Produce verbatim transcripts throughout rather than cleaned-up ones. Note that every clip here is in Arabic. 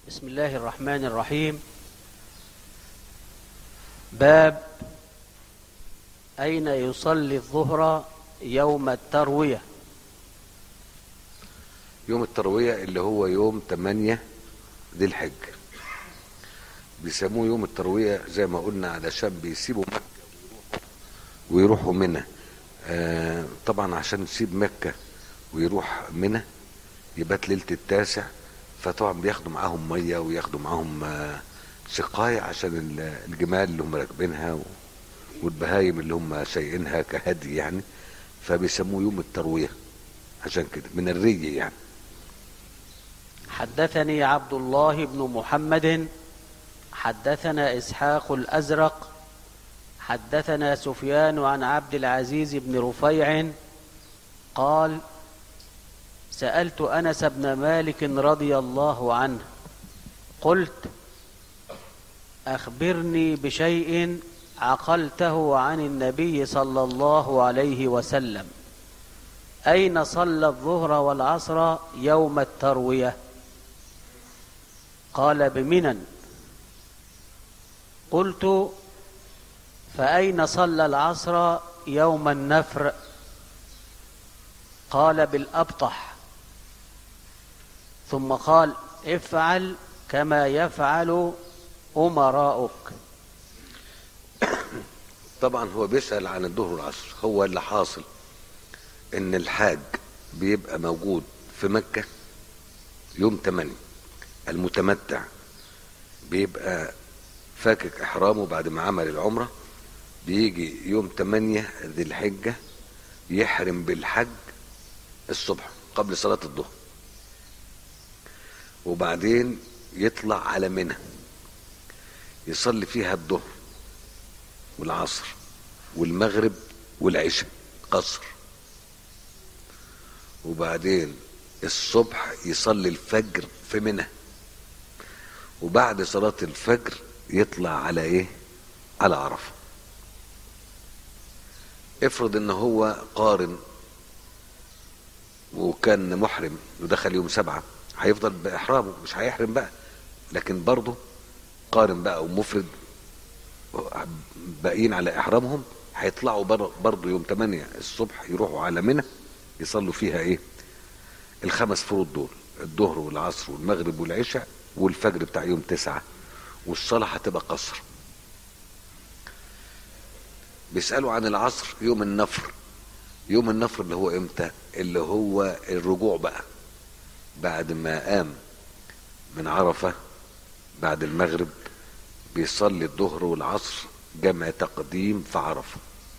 بسم الله الرحمن الرحيم. باب أين يصلي الظهر يوم التروية؟ يوم التروية اللي هو يوم تمانية ذي الحجة، بيسموه يوم التروية زي ما قلنا علشان بيسيبوا مكة ويروحوا منى. آه طبعا عشان يسيب مكة ويروح منى يبات ليلة التاسع، فطبعا بياخدوا معاهم مية وياخدوا معاهم آه سقاية عشان الجمال اللي هم راكبينها والبهايم اللي هم سايقينها كهدي يعني، فبيسموه يوم التروية عشان كده من الري يعني. حدثني عبد الله بن محمد حدثنا إسحاق الأزرق حدثنا سفيان عن عبد العزيز بن رفيع قال: سألت أنس بن مالك رضي الله عنه قلت: أخبرني بشيء عقلته عن النبي صلى الله عليه وسلم، أين صلى الظهر والعصر يوم التروية؟ قال: بمنى. قلت: فأين صلى العصر يوم النفر؟ قال: بالأبطح. ثم قال: افعل كما يفعل أمراؤك. طبعا هو بيسأل عن الظهر والعصر. هو اللي حاصل ان الحاج بيبقى موجود في مكة يوم تمانية، المتمتع بيبقى فاكك احرامه بعد ما عمل العمرة، بيجي يوم تمانية ذي الحجة يحرم بالحج الصبح قبل صلاة الظهر، وبعدين يطلع على منى يصلي فيها الظهر والعصر والمغرب والعشاء قصر، وبعدين الصبح يصلي الفجر في منى، وبعد صلاة الفجر يطلع على ايه؟ على عرفة. افرض ان هو قارن وكان محرم ودخل يوم سبعة، هيفضل بإحرامه مش هيحرم بقى، لكن برضه قارن بقى ومفرد باقيين على إحرامهم هيطلعوا برضه يوم تمانية الصبح يروحوا على منى يصلوا فيها ايه؟ الخمس فروض دول، الظهر والعصر والمغرب والعشاء والفجر بتاع يوم تسعة، والصلاة هتبقى قصر. بيسألوا عن العصر يوم النفر. يوم النفر اللي هو امتى؟ اللي هو الرجوع بقى بعد ما قام من عرفة بعد المغرب، بيصلي الظهر والعصر جمع تقديم في عرفة،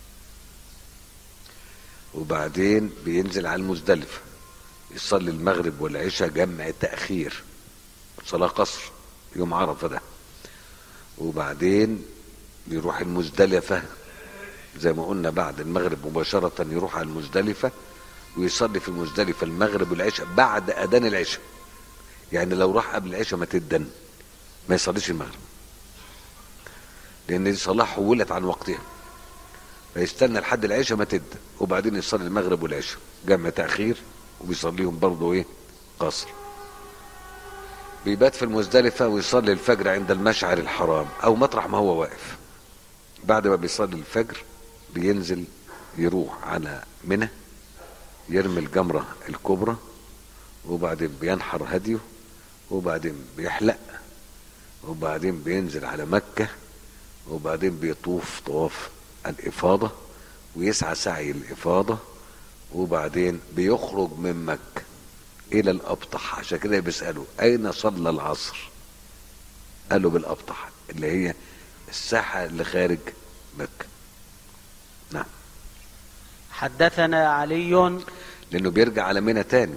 وبعدين بينزل على المزدلفة يصلي المغرب والعشاء جمع تأخير صلاة قصر يوم عرفة ده، وبعدين بيروح المزدلفة زي ما قلنا بعد المغرب مباشرة يروح على المزدلفة ويصلي في المزدلفة المغرب والعشاء بعد أذان العشاء. يعني لو راح قبل العشاء ما تدن ما يصليش المغرب، لأن دي صلاة حولت عن وقتها، فيستنى لحد العشاء ما تدن وبعدين يصلي المغرب والعشاء جمع تأخير، وبيصليهم برضه ايه؟ قصر. بيبات في المزدلفة ويصلي الفجر عند المشعر الحرام أو مطرح ما هو واقف. بعد ما بيصلي الفجر بينزل يروح على منى يرمي الجمرة الكبرى، وبعدين بينحر هديه، وبعدين بيحلق، وبعدين بينزل على مكة، وبعدين بيطوف طواف الإفاضة ويسعى سعي الإفاضة، وبعدين بيخرج من مكة إلى الأبطح. عشان كده بيسألوا أين صلى العصر؟ قالوا بالأبطح اللي هي الساحة اللي خارج مكة. نعم. حدثنا علي، لأنه بيرجع على منى تاني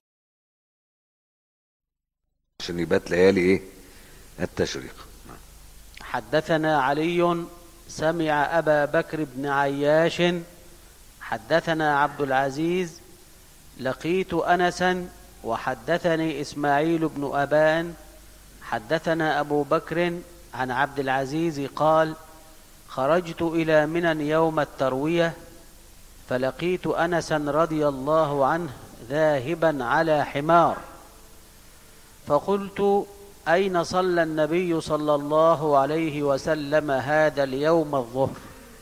عشان يبات ليالي ايه؟ التشريق. نعم. حدثنا علي سمع أبا بكر بن عياش حدثنا عبد العزيز لقيت أنسا وحدثني إسماعيل بن أبان حدثنا أبو بكر عن عبد العزيز قال: خرجت إلى منى يوم التروية فلقيت أنسا رضي الله عنه ذاهبا على حمار، فقلت: أين صلى النبي صلى الله عليه وسلم هذا اليوم الظهر؟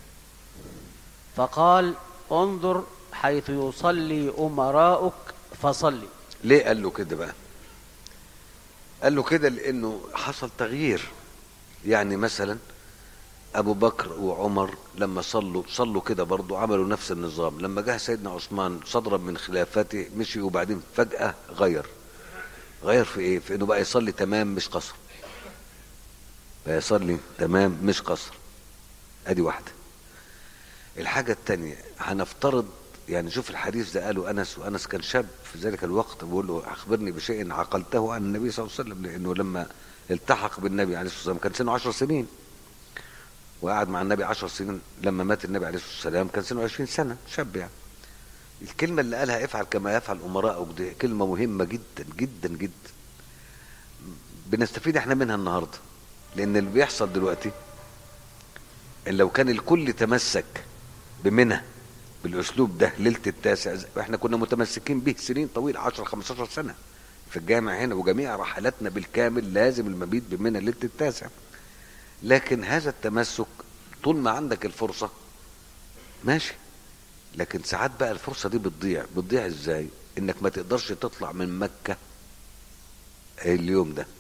فقال: انظر حيث يصلي أمراؤك فصلي. ليه قال له كده بقى؟ قال له كده لأنه حصل تغيير. يعني مثلا أبو بكر وعمر لما صلوا صلوا كده برضو، عملوا نفس النظام. لما جه سيدنا عثمان صدرا من خلافته مشي، وبعدين فجأة غير غير في ايه؟ في انه بقى يصلي تمام مش قصر. بقى يصلي تمام مش قصر. ادي واحدة. الحاجة التانية، هنفترض يعني شوف الحديث ده قاله أنس، وأنس كان شاب في ذلك الوقت، بيقول له: أخبرني بشيء عقلته عن النبي صلى الله عليه وسلم. لأنه لما التحق بالنبي عليه الصلاة والسلام كان سنه عشر سنين، وقعد مع النبي عشر سنين. لما مات النبي عليه الصلاة والسلام كان سنه عشرين سنة، شاب يعني. الكلمة اللي قالها افعل كما يفعل أمراءك دي كلمة مهمة جدا جدا جدا، بنستفيد احنا منها النهاردة. لأن اللي بيحصل دلوقتي إن لو كان الكل تمسك بمنى بالأسلوب ده ليلة التاسع، احنا كنا متمسكين به سنين طويلة، عشر خمستاشر سنة في الجامع هنا، وجميع رحلاتنا بالكامل لازم المبيت بمنى ليلة التاسع. لكن هذا التمسك طول ما عندك الفرصة ماشي، لكن ساعات بقى الفرصة دي بتضيع. بتضيع ازاي؟ انك ما تقدرش تطلع من مكة اليوم ده.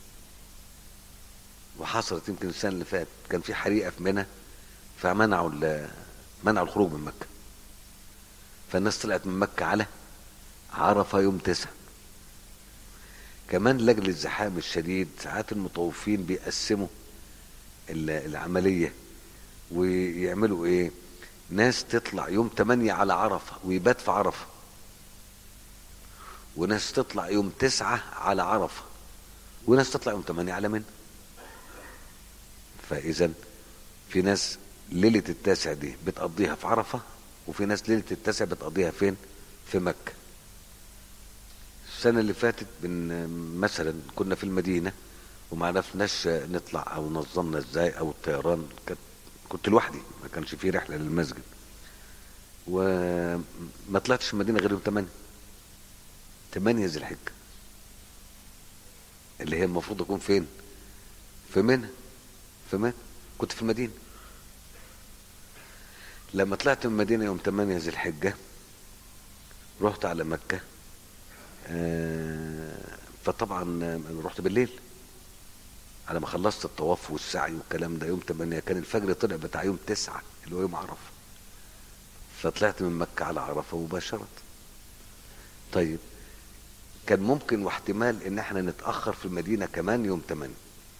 وحصلت يمكن السنة اللي فاتت كان في حريقة في منى، فمنعوا منعوا الخروج من مكة، فالناس طلعت من مكة على عرفة يوم تسعة. كمان لاجل الزحام الشديد ساعات المطوفين بيقسموا العملية ويعملوا ايه؟ ناس تطلع يوم تمانية على عرفة ويبات في عرفة، وناس تطلع يوم تسعة على عرفة، وناس تطلع يوم تمانية على منى. فإذا في ناس ليلة التاسع دي بتقضيها في عرفة، وفي ناس ليلة التاسع بتقضيها فين؟ في مكة. السنة اللي فاتت من مثلا كنا في المدينة وما عرفناش نطلع او نظمنا ازاي، او الطيران كنت لوحدي، ما كانش فيه رحلة للمسجد، وما طلعتش المدينة غير يوم تمانية تمانية ذي الحجة، اللي هي المفروض اكون فين؟ في منى. في منى كنت في المدينة. لما طلعت من المدينة يوم تمانية ذي الحجة رحت على مكة. آه فطبعا رحت بالليل على ما خلصت الطواف والسعي والكلام ده. يوم تمانية كان الفجر طلع بتاع يوم تسعة اللي هو يوم عرفة، فطلعت من مكة على عرفة مباشرة. طيب كان ممكن واحتمال ان احنا نتأخر في المدينة كمان يوم تمانية،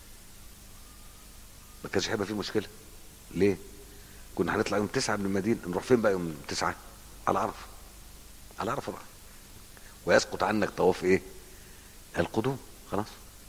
ما كانش هيبقى فيه مشكلة. ليه؟ كنا هنطلع يوم تسعة من المدينة، نروح فين بقى يوم تسعة؟ على عرفة. على عرفة بقى، ويسقط عنك طواف ايه؟ القدوم. خلاص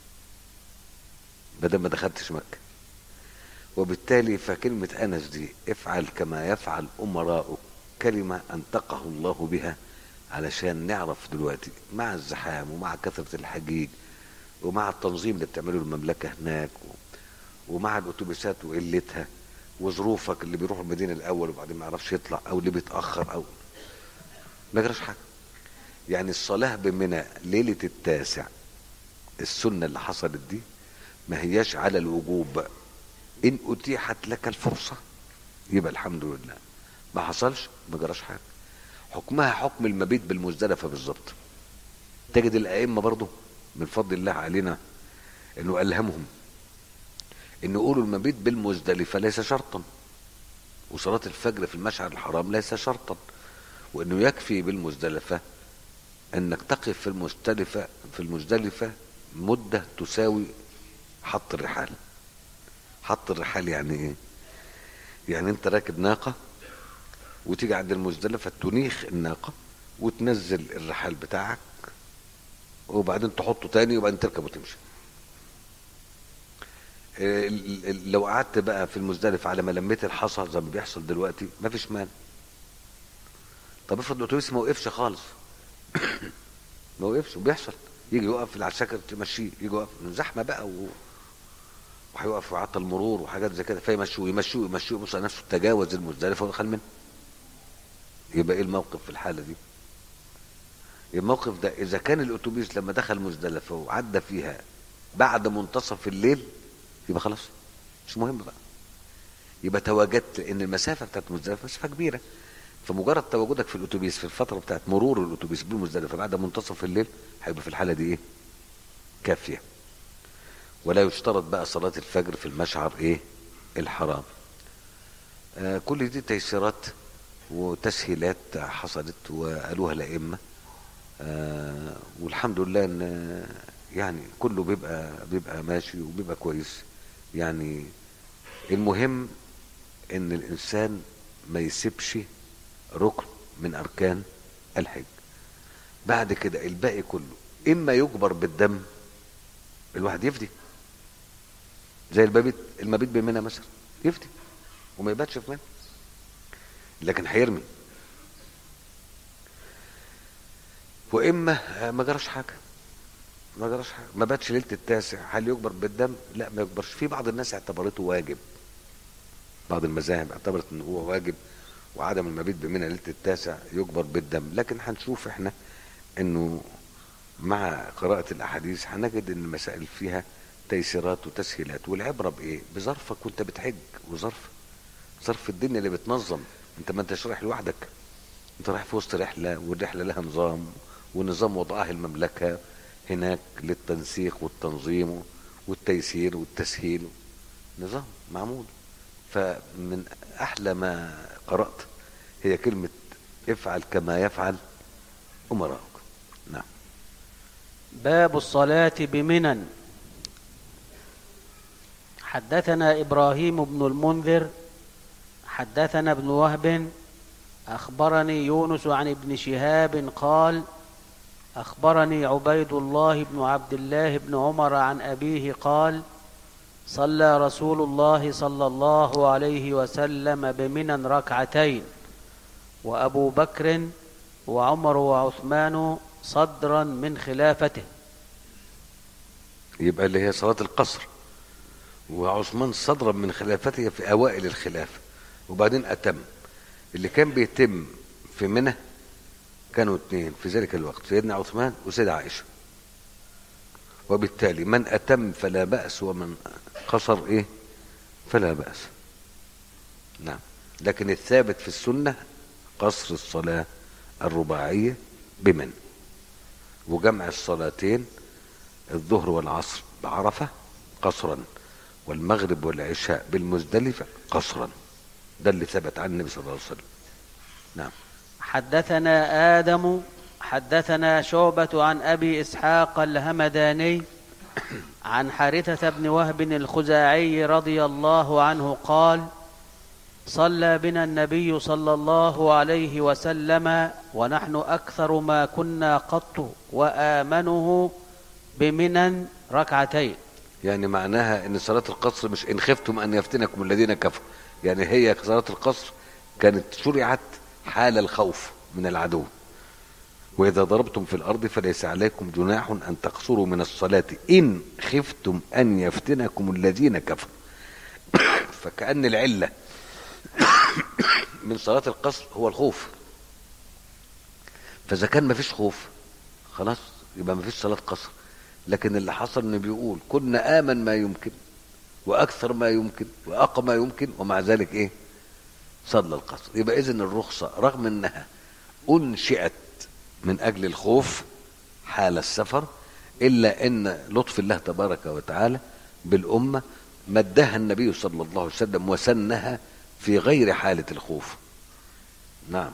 بدل ما دخلتش مكة. وبالتالي فكلمة أنس دي افعل كما يفعل أمراؤك كلمة أنطقه الله بها علشان نعرف دلوقتي مع الزحام ومع كثرة الحجيج ومع التنظيم اللي بتعمله المملكة هناك ومع الأتوبيسات وقلتها وظروفك، اللي بيروح المدينة الأول وبعدين ما يعرفش يطلع، أو اللي بيتأخر، أو ما يجراش حاجة. يعني الصلاة بمنى ليلة التاسع السنة اللي حصلت دي ما هياش على الوجوب. إن أتيحت لك الفرصة يبقى الحمد لله، ما حصلش ما جراش حاجة. حكمها حكم المبيت بالمزدلفة بالظبط. تجد الأئمة برضو من فضل الله علينا إنه ألهمهم إنه يقولوا المبيت بالمزدلفة ليس شرطا، وصلاة الفجر في المشعر الحرام ليس شرطا، وإنه يكفي بالمزدلفة انك تقف في المزدلفة في المزدلفة مدة تساوي حط الرحال. حط الرحال يعني ايه؟ يعني انت راكب ناقة وتيجي عند المزدلفة تنيخ الناقة وتنزل الرحال بتاعك وبعدين تحطه تاني وبعدين تركب وتمشي. لو قعدت بقى في المزدلفة على ما لميت الحصى زي ما بيحصل دلوقتي ما فيش مانع. طب افرض الاتوبيس ما وقفش خالص ما وقفش وبيحصل، يجي يوقف العساكر تمشيه، يجي يوقف زحمه بقى و... وهيوقف وعطل المرور وحاجات زي كده، فيمشوه يمشوه يمشوه يبص على نفسه تجاوز المزدلفه ودخل منه. يبقى ايه الموقف في الحاله دي؟ الموقف ده اذا كان الاتوبيس لما دخل مزدلفه وعدى فيها بعد منتصف الليل يبقى خلاص مش مهم بقى، يبقى تواجدت. لان المسافه بتاعت مزدلفه مسافه كبيره، فمجرد تواجدك في الاتوبيس في الفتره بتاعت مرور الاتوبيس بالمزدلفه بعد منتصف الليل هيبقى في الحاله دي ايه؟ كافيه. ولا يشترط بقى صلاه الفجر في المشعر ايه؟ الحرام. آه كل دي تيسيرات وتسهيلات حصلت وقالوها الائمه. آه والحمد لله ان يعني كله بيبقى بيبقى ماشي وبيبقى كويس. يعني المهم ان الانسان ما يسيبش ركن من اركان الحج. بعد كده الباقي كله اما يجبر بالدم، الواحد يفدي زي المبيت المبيت بمنى مثلا، يفدي وما يباتش في منى، لكن هيرمي. واما ما جراش حاجه، ما جراش حاجه، ما باتش ليله التاسع، هل يجبر بالدم؟ لا ما يجبرش. في بعض الناس اعتبرته واجب، بعض المذاهب اعتبرت ان هو واجب وعدم المبيت بمنى ليله التاسع يجبر بالدم. لكن هنشوف احنا انه مع قراءه الاحاديث هنجد ان المسائل فيها تيسيرات وتسهيلات. والعبره بايه؟ بظرفك وانت بتحج، وظرف ظرف الدنيا اللي بتنظم. انت ما انتش رايح لوحدك، انت رايح في وسط رحله، والرحله لها نظام، ونظام وضعها المملكه هناك للتنسيق والتنظيم والتيسير والتسهيل، نظام معمول. فمن احلى ما قرأت هي كلمة افعل كما يفعل امراؤك. نعم. باب الصلاة بمنى. حدثنا إبراهيم بن المنذر حدثنا ابن وهب أخبرني يونس عن ابن شهاب قال أخبرني عبيد الله بن عبد الله بن عمر عن أبيه قال صلى رسول الله صلى الله عليه وسلم بمنى ركعتين وأبو بكر وعمر وعثمان صدرا من خلافته. يبقى اللي هي صلاة القصر، وعثمان صدرا من خلافته في أوائل الخلافة، وبعدين أتم. اللي كان بيتم في منى كانوا اثنين في ذلك الوقت، سيدنا عثمان وسيدة عائشة، وبالتالي من أتم فلا بأس ومن قصر إيه فلا بأس. نعم. لكن الثابت في السنة قصر الصلاة الرباعية بمنى، وجمع الصلاتين الظهر والعصر بعرفة قصرا، والمغرب والعشاء بالمزدلفة قصرا. ده اللي ثبت عن النبي صلى الله عليه وسلم. نعم. حدثنا آدم حدثنا شعبة عن أبي إسحاق الهمداني عن حارثة بن وهب الخزاعي رضي الله عنه قال صلى بنا النبي صلى الله عليه وسلم ونحن أكثر ما كنا قط وآمنه بمنى ركعتين. يعني معناها ان صلاة القصر مش ان خفتم ان يفتنكم الذين كفروا، يعني هي صلاة القصر كانت شرعت حال الخوف من العدو. وإذا ضربتم في الأرض فليس عليكم جناح أن تقصروا من الصلاة إن خفتم أن يفتنكم الذين كفروا. فكأن العلة من صلاة القصر هو الخوف. فإذا كان ما فيش خوف خلاص يبقى ما فيش صلاة قصر. لكن اللي حصل إنه بيقول كنا آمن ما يمكن وأكثر ما يمكن وأقى ما يمكن، ومع ذلك إيه صلى القصر. يبقى إذن الرخصة رغم أنها أنشئت من أجل الخوف حال السفر، إلا أن لطف الله تبارك وتعالى بالأمة مدها النبي صلى الله عليه وسلم وسنها في غير حالة الخوف. نعم.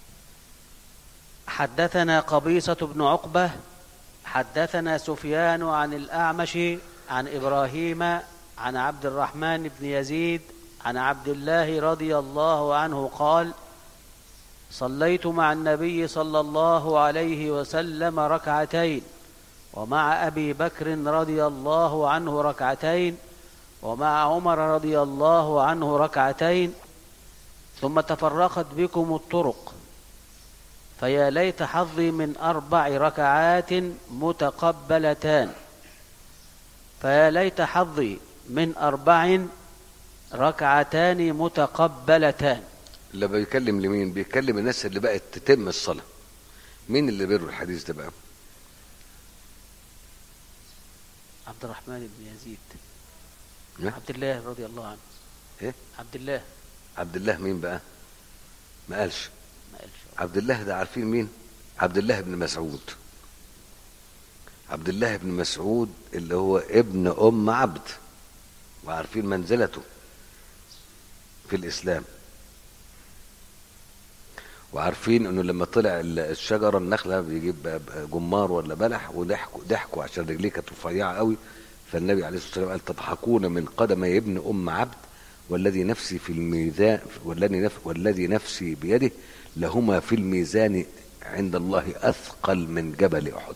حدثنا قبيصة بن عقبة حدثنا سفيان عن الأعمش عن إبراهيم عن عبد الرحمن بن يزيد عن عبد الله رضي الله عنه قال صليت مع النبي صلى الله عليه وسلم ركعتين ومع أبي بكر رضي الله عنه ركعتين ومع عمر رضي الله عنه ركعتين ثم تفرقت بكم الطرق فيا ليت حظي من أربع ركعات متقبلتان فيا ليت حظي من أربع ركعتان متقبلتان. اللي بيكلم لمين؟ بيكلم الناس اللي بقت تتم الصلاة. مين اللي بيروا الحديث ده بقى؟ عبد الرحمن بن يزيد. إيه؟ عبد الله رضي الله عنه. ايه عبد الله. عبد الله مين بقى؟ ما قالش. ما قالش. عبد الله ده عارفين مين؟ عبد الله بن مسعود. عبد الله بن مسعود اللي هو ابن ام عبد، وعارفين منزلته في الاسلام، وعارفين انه لما طلع الشجره النخله بيجيب جمار ولا بلح وضحكوا ضحكوا عشان رجليه كانت رفيعه قوي، فالنبي عليه الصلاه والسلام قال تضحكون من قدمي ابن ام عبد والذي نفسي في الميزان والذي نف والذي نفسي بيده لهما في الميزان عند الله اثقل من جبل احد.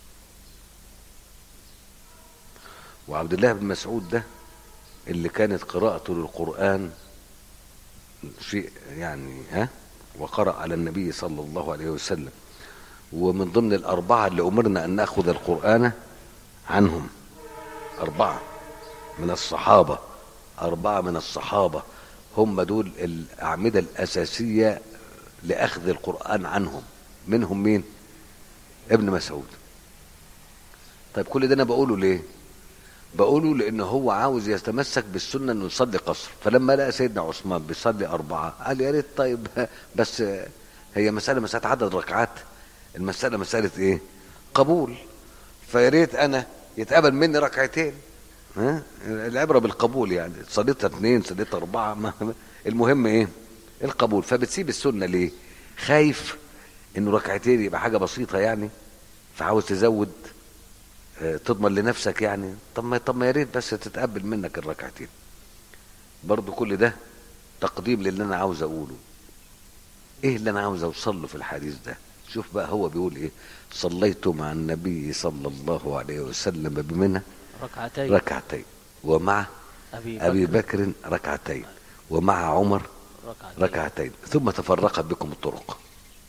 وعبد الله بن مسعود ده اللي كانت قراءته للقرآن شيء يعني ها وقرأ على النبي صلى الله عليه وسلم، ومن ضمن الأربعة اللي أمرنا أن نأخذ القرآن عنهم، أربعة من الصحابة، أربعة من الصحابة هم دول الأعمدة الأساسية لأخذ القرآن عنهم. منهم مين؟ ابن مسعود. طيب كل ده أنا بقوله ليه؟ بقوله لأنه هو عاوز يتمسك بالسنة أنه يصلي قصر، فلما لقى سيدنا عثمان بيصلي أربعة قال يا ريت طيب بس هي مسألة مسألة عدد ركعات، المسألة مسألة إيه؟ قبول، فيا ريت أنا يتقبل مني ركعتين، ها؟ العبرة بالقبول، يعني صليتها اثنين صليتها أربعة ما المهم إيه؟ القبول. فبتسيب السنة ليه؟ خايف إنه ركعتين يبقى حاجة بسيطة يعني، فعاوز تزود تضمن لنفسك يعني. طب ما طب ما يا ريت بس تتقبل منك الركعتين. برضو كل ده تقديم للي انا عاوز اقوله. ايه اللي انا عاوز اوصل له في الحديث ده؟ شوف بقى هو بيقول ايه: صليت مع النبي صلى الله عليه وسلم بمنى ركعتين ركعتين ومع ابي بكر, أبي بكر ركعتين ومع عمر ركعتين, ركعتين ثم تفرقت بكم الطرق.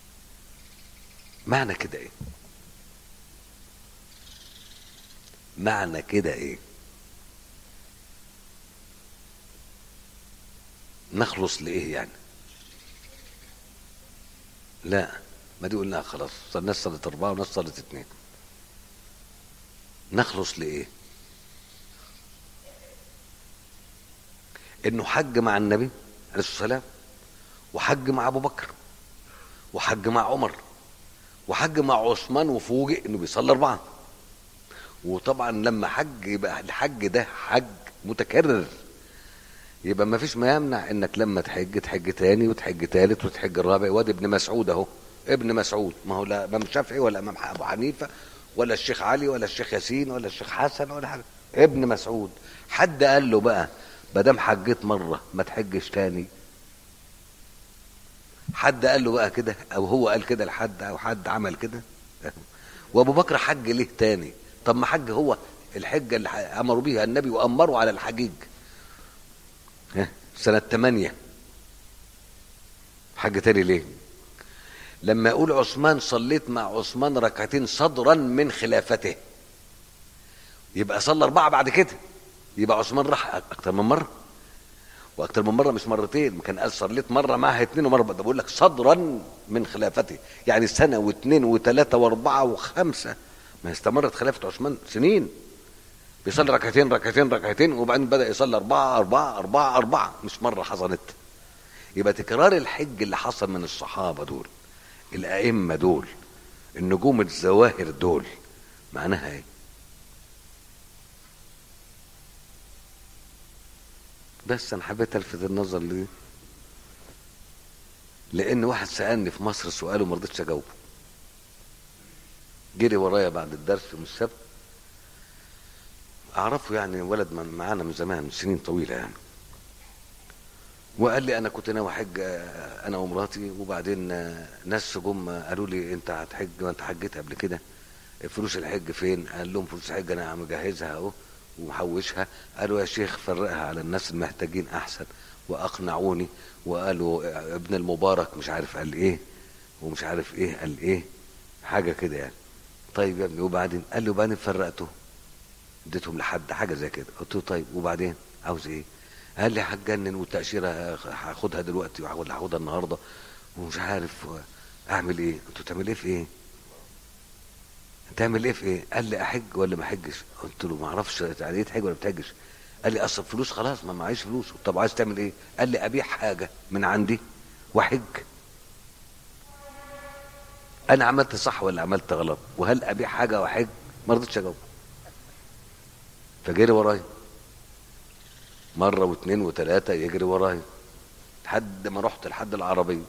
معنى كده ايه؟ معنى كده ايه؟ نخلص لايه يعني؟ لا ما دي قلناها خلاص، الناس صلت اربعه وناس صلت اثنين. نخلص لايه؟ انه حج مع النبي عليه الصلاه والسلام، وحج مع ابو بكر، وحج مع عمر، وحج مع عثمان، وفوجئ انه بيصلي اربعه. وطبعا لما حج يبقى الحج ده حج متكرر، يبقى ما فيش ما يمنع انك لما تحج تحج تاني وتحج تالت وتحج الرابع. وادي ابن مسعود اهو، ابن مسعود ما هو لا امام شافعي ولا امام ابو حنيفه ولا الشيخ علي ولا الشيخ ياسين ولا الشيخ حسن ولا حاجه، ابن مسعود. حد قال له بقى ما دام حجيت مره ما تحجش تاني؟ حد قال له بقى كده؟ او هو قال كده لحد؟ او حد عمل كده؟ وابو بكر حج ليه تاني؟ طب ما حج هو الحجه اللي امروا بيها النبي وامروا على الحجيج سنه ثمانية، حج تاني ليه؟ لما يقول عثمان صليت مع عثمان ركعتين صدرا من خلافته، يبقى صلى اربعه بعد كده، يبقى عثمان راح اكتر من مره، واكتر من مره مش مرتين، كان قال صليت مره معها اثنين ومره، ده بقول لك صدرا من خلافته، يعني سنه واثنين وثلاثه واربعه وخمسه، ما استمرت خلافه عثمان سنين بيصلي ركعتين ركعتين ركعتين، وبعدين بدا يصلي اربعه اربعه اربعه اربعه، مش مره حصلت. يبقى تكرار الحج اللي حصل من الصحابه دول، الائمه دول، النجوم الزواهر دول، معناها ايه؟ بس انا حبيت الفت النظر ليه، لان واحد سالني في مصر سؤال وما رضيتش اجاوبه، جري ورايا بعد الدرس يوم السبت، اعرفه يعني ولد معانا من زمان من سنين طويله يعني، وقال لي انا كنت ناوي احج انا ومراتي، وبعدين ناس جم قالوا لي انت هتحج وانت حجيت قبل كده، فلوس الحج فين؟ قال لهم فلوس الحج انا مجهزها اهو ومحوشها. قالوا يا شيخ فرقها على الناس المحتاجين احسن، واقنعوني وقالوا ابن المبارك مش عارف قال ايه ومش عارف ايه قال ايه حاجه كده يعني. طيب يا ابني وبعدين؟ قال لي وبعدين فرقته اديتهم لحد حاجه زي كده. قلت له طيب وبعدين عاوز ايه؟ قال لي هتجنن والتاشيره هاخدها دلوقتي ولا هاخدها النهارده ومش عارف اعمل ايه. قلت له تعمل ايه في ايه؟ انت تعمل ايه في ايه؟ قال لي احج ولا ما احجش؟ قلت له ما اعرفش يعني ايه تحج ولا ما تحجش. قال لي اصل فلوس خلاص ما معيش فلوس. طب عايز تعمل ايه؟ قال لي ابيع حاجه من عندي واحج. انا عملت صح ولا عملت غلط؟ وهل ابيع حاجه واحج؟ ما رضيتش اجاوب. فجري ورايا مره واثنين وثلاثه، يجري ورايا لحد ما رحت لحد العربيه.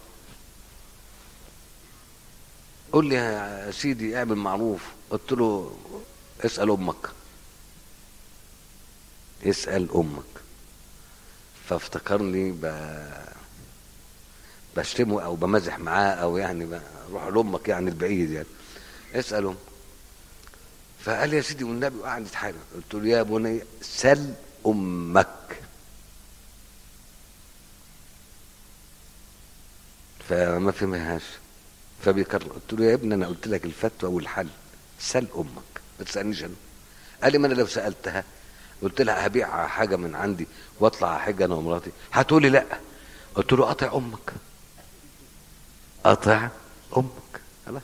قول لي يا سيدي اعمل معروف. قلت له اسال امك، اسال امك. فافتكرني ب... بشتمه او بمزح معاه او يعني روح لامك يعني البعيد يعني. اسال امك. فقال لي يا سيدي والنبي وقعد يتحايل. قلت له يا بني سل امك. فما فهمهاش فبيكرر. قلت له يا ابني انا قلت لك الفتوى والحل، سل امك ما تسالنيش انا. قال لي ما انا لو سالتها قلت لها هبيع حاجه من عندي واطلع احج انا ومراتي هتقولي لا. قلت له قطع امك، قطع امك خلاص.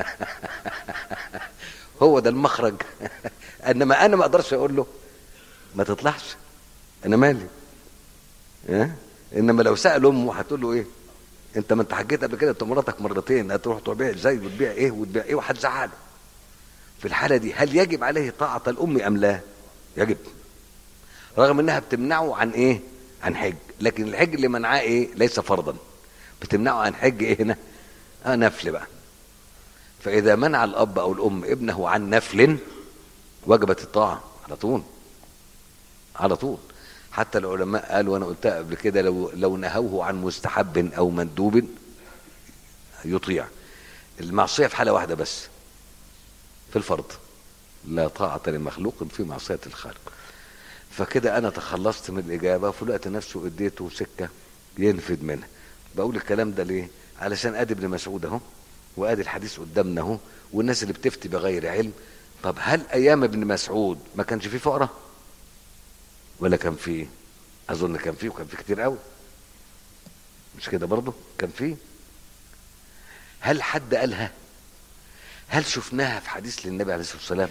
هو ده المخرج. انما انا ما اقدرش اقول له ما تطلعش، انا مالي. اه؟ انما لو سال امه هتقول له ايه؟ انت ما انت حجيت قبل كده انت مراتك مرتين، هتروح تبيع ازاي وتبيع ايه وتبيع ايه وهتزعله. في الحاله دي هل يجب عليه طاعه الام ام لا؟ يجب، رغم انها بتمنعه عن ايه؟ عن حج. لكن الحج اللي منعاه ايه؟ ليس فرضا، بتمنعه عن حج ايه هنا؟ اه نفل بقى. فاذا منع الاب او الام ابنه عن نفل وجبت الطاعه على طول على طول. حتى العلماء قالوا وانا قلتها قبل كده لو لو نهوه عن مستحب او مندوب يطيع. المعصيه في حاله واحده بس، في الفرض. لا طاعه لمخلوق في معصيه الخالق. فكده انا تخلصت من الاجابه وفي الوقت نفسه اديته سكه ينفد منها. بقول الكلام ده ليه؟ علشان ادي ابن مسعود اهو، وادي الحديث قدامنا اهو، والناس اللي بتفتي بغير علم. طب هل ايام ابن مسعود ما كانش فيه فقراء؟ ولا كان فيه؟ اظن كان فيه، وكان فيه كتير قوي. مش كده برضه؟ كان فيه. هل حد قالها؟ هل شفناها في حديث للنبي عليه الصلاه والسلام؟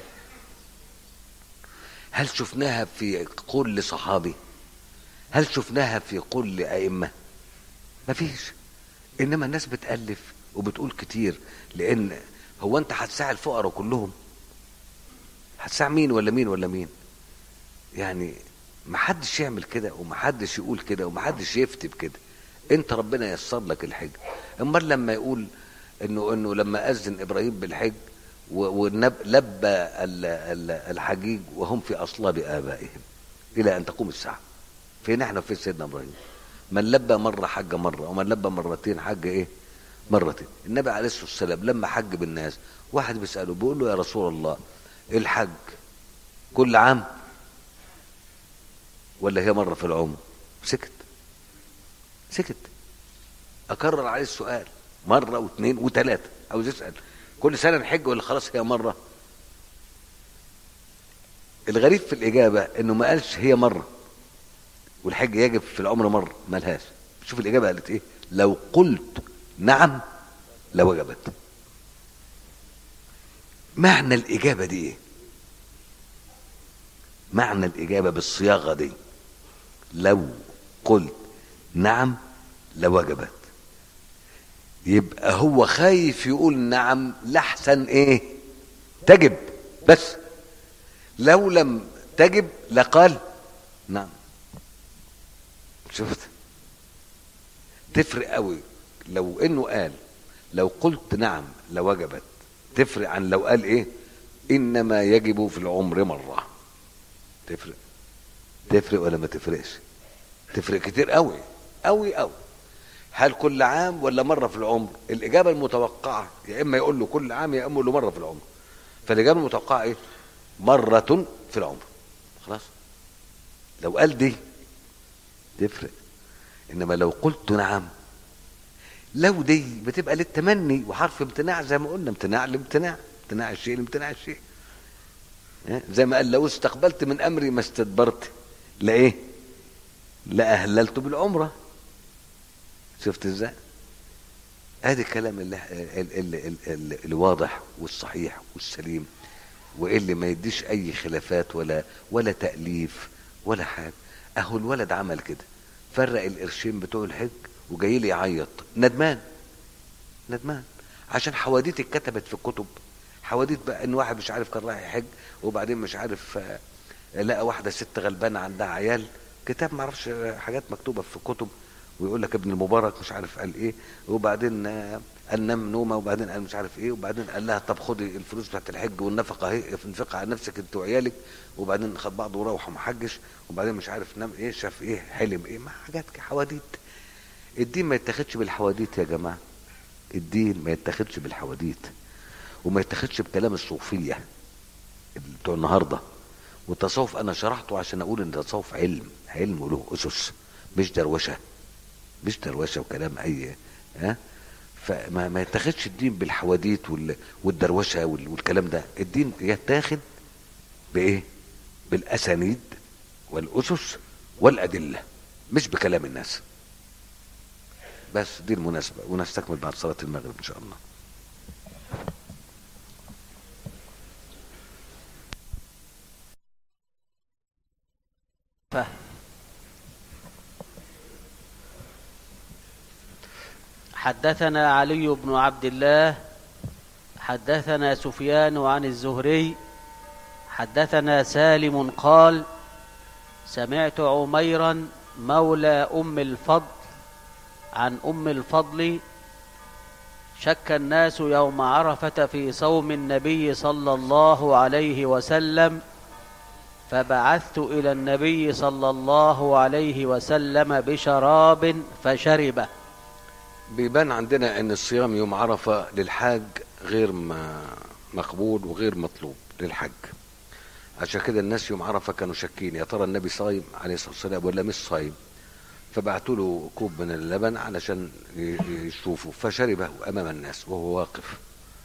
هل شفناها في قول لصحابي؟ هل شفناها في قول لأئمة؟ مفيش. انما الناس بتألف وبتقول كتير. لان هو انت هتساعد الفقراء كلهم؟ هتساعد مين ولا مين ولا مين؟ يعني محدش يعمل كده ومحدش يقول كده ومحدش يفتي بكده. انت ربنا ييسر لك الحج. امال لما يقول انه انه لما اذن ابراهيم بالحج ولبى الحجيج وهم في اصلاب ابائهم الى ان تقوم الساعه. فين احنا في سيدنا ابراهيم؟ من لبى مره حج مره، ومن لبى مرتين حج ايه؟ مرتين. النبي عليه الصلاه والسلام لما حج بالناس واحد بيساله بيقول له يا رسول الله الحج كل عام ولا هي مره في العمر؟ سكت سكت. اكرر عليه السؤال مره واثنين وثلاثه، عاوز يسال كل سنه نحج ولا خلاص هي مره؟ الغريب في الاجابه انه ما قالش هي مره والحج يجب في العمر مره، ما لهاش. شوف الاجابه قالت ايه؟ لو قلت نعم لوجبت. معنى الاجابه دي ايه؟ معنى الاجابه بالصياغه دي لو قلت نعم لوجبت. يبقى هو خايف يقول نعم لحسن ايه؟ تجب. بس لو لم تجب لقال نعم. شفت؟ تفرق قوي. لو انه قال لو قلت نعم لوجبت تفرق عن لو قال ايه؟ انما يجب في العمر مره. تفرق تفرق ولا ما تفرقش؟ تفرق كتير قوي قوي قوي. هل كل عام ولا مره في العمر؟ الاجابه المتوقعه يا اما يقول له كل عام يا اما يقول له مره في العمر. فالاجابه المتوقعه ايه؟ مره في العمر. خلاص. لو قال دي تفرق. انما لو قلت نعم، لو دي بتبقى للتمني وحرف امتناع زي ما قلنا، امتناع لامتناع، امتناع الشيء لامتناع الشيء. زي ما قال لو استقبلت من امري ما استدبرت لايه؟ لاهللت بالعمره. شفت ازاي؟ ادي الكلام اللي الواضح والصحيح والسليم، واللي ما يديش اي خلافات ولا ولا تأليف ولا حاجه. اهو الولد عمل كده، فرق القرشين بتوع الحج وجاي لي يعيط ندمان ندمان عشان حواديت اتكتبت في الكتب. حواديت بقى ان واحد مش عارف كان رايح يحج، وبعدين مش عارف لقى واحده ست غلبانه عندها عيال، كتاب ما اعرفش حاجات مكتوبه في الكتب، ويقول لك ابن المبارك مش عارف قال ايه، وبعدين قال نام نومه، وبعدين قال مش عارف ايه، وبعدين قال لها طب خدي الفلوس بتاعت الحج والنفقه اهي انفقها على نفسك انت وعيالك، وبعدين خد بعضه وروح وما حجش، وبعدين مش عارف نام ايه شاف ايه حلم ايه، ما حاجات حواديت. الدين ما يتاخدش بالحواديت يا جماعه، الدين ما يتاخدش بالحواديت، وما يتاخدش بكلام الصوفيه بتوع النهارده. والتصوف انا شرحته عشان اقول ان التصوف علم، علم وله اسس، مش دروشه، مش دروشه وكلام اي ها. فما ما يتاخدش الدين بالحواديت والدروشه والكلام ده. الدين يتاخد بايه؟ بالاسانيد والاسس والادله، مش بكلام الناس. بس دي المناسبه، ونستكمل بعد صلاه المغرب ان شاء الله. حدثنا علي بن عبد الله حدثنا سفيان عن الزهري حدثنا سالم قال: سمعت عميرا مولى أم الفضل عن أم الفضل: شك الناس يوم عرفة في صوم النبي صلى الله عليه وسلم، فبعثت إلى النبي صلى الله عليه وسلم بشراب فشربه. بيبان عندنا ان الصيام يوم عرفة للحاج غير مقبول وغير مطلوب للحج. عشان كده الناس يوم عرفة كانوا شاكين يا ترى النبي صايم عليه الصلاة والسلام ولا مش صايم، فبعتوا له كوب من اللبن علشان يشوفوا، فشربه امام الناس وهو واقف.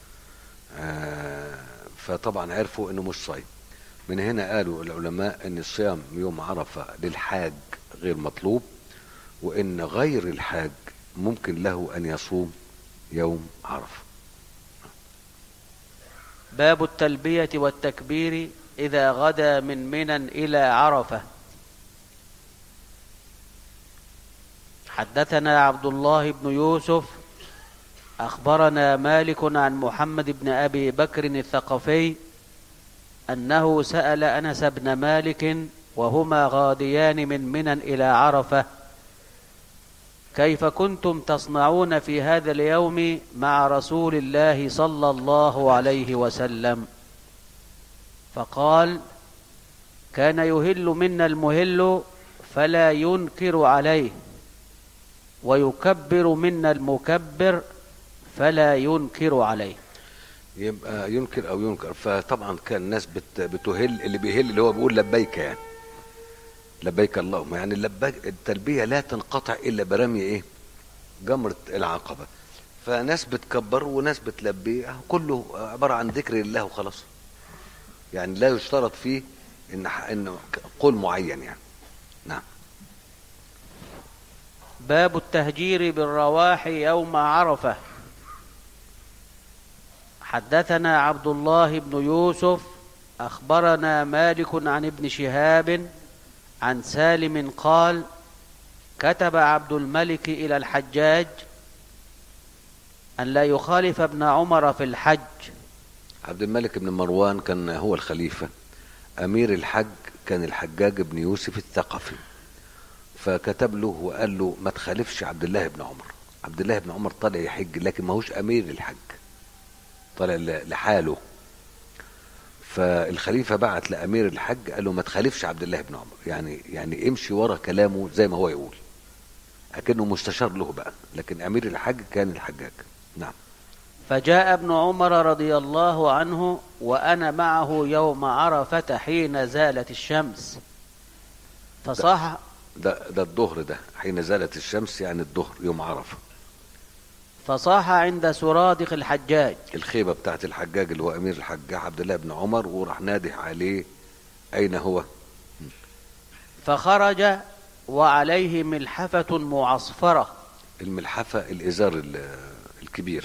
آه فطبعا عرفوا انه مش صايم. من هنا قالوا العلماء ان الصيام يوم عرفة للحاج غير مطلوب، وان غير الحاج ممكن له ان يصوم يوم عرفة. باب التلبية والتكبير إذا غدا من منى إلى عرفة. حدثنا عبد الله بن يوسف أخبرنا مالك عن محمد بن أبي بكر الثقفي أنه سأل أنس بن مالك وهما غاديان من منى إلى عرفة: كيف كنتم تصنعون في هذا اليوم مع رسول الله صلى الله عليه وسلم؟ فقال: كان يهل منا المهل فلا ينكر عليه، ويكبر منا المكبر فلا ينكر عليه. يبقى ينكر او ينكر. فطبعا كان الناس بت بتهل، اللي بيهل اللي هو بيقول لبيك، يعني لبيك اللهم، يعني اللبيك التلبية لا تنقطع الا برمي ايه؟ جمرة العقبة. فناس بتكبر وناس بتلبي، كله عبارة عن ذكر الله وخلاص، يعني لا يشترط فيه ان انه قول معين يعني. نعم. باب التهجير بالرواح يوم عرفة. حدثنا عبد الله بن يوسف أخبرنا مالك عن ابن شهاب عن سالم قال: كتب عبد الملك إلى الحجاج أن لا يخالف ابن عمر في الحج. عبد الملك بن مروان كان هو الخليفة، أمير الحج كان الحجاج بن يوسف الثقفي، فكتب له وقال له ما تخالفش عبد الله بن عمر. عبد الله بن عمر طالع يحج لكن ما هوش أمير الحج، طالع لحاله. فالخليفة بعت لأمير الحج قال له ما تخالفش عبد الله بن عمر، يعني يعني امشي ورا كلامه زي ما هو يقول، أكنه مستشار له بقى، لكن أمير الحج كان الحجاج. نعم. فجاء ابن عمر رضي الله عنه وأنا معه يوم عرفة حين زالت الشمس فصاح. ده, ده الظهر، ده حين زالت الشمس يعني الظهر يوم عرفة. فصاح عند سرادق الحجاج، الخيبة بتاعت الحجاج اللي هو أمير الحجاج عبد الله بن عمر، وراح نادح عليه أين هو. فخرج وعليه ملحفة معصفرة. الملحفة الإزار الكبير.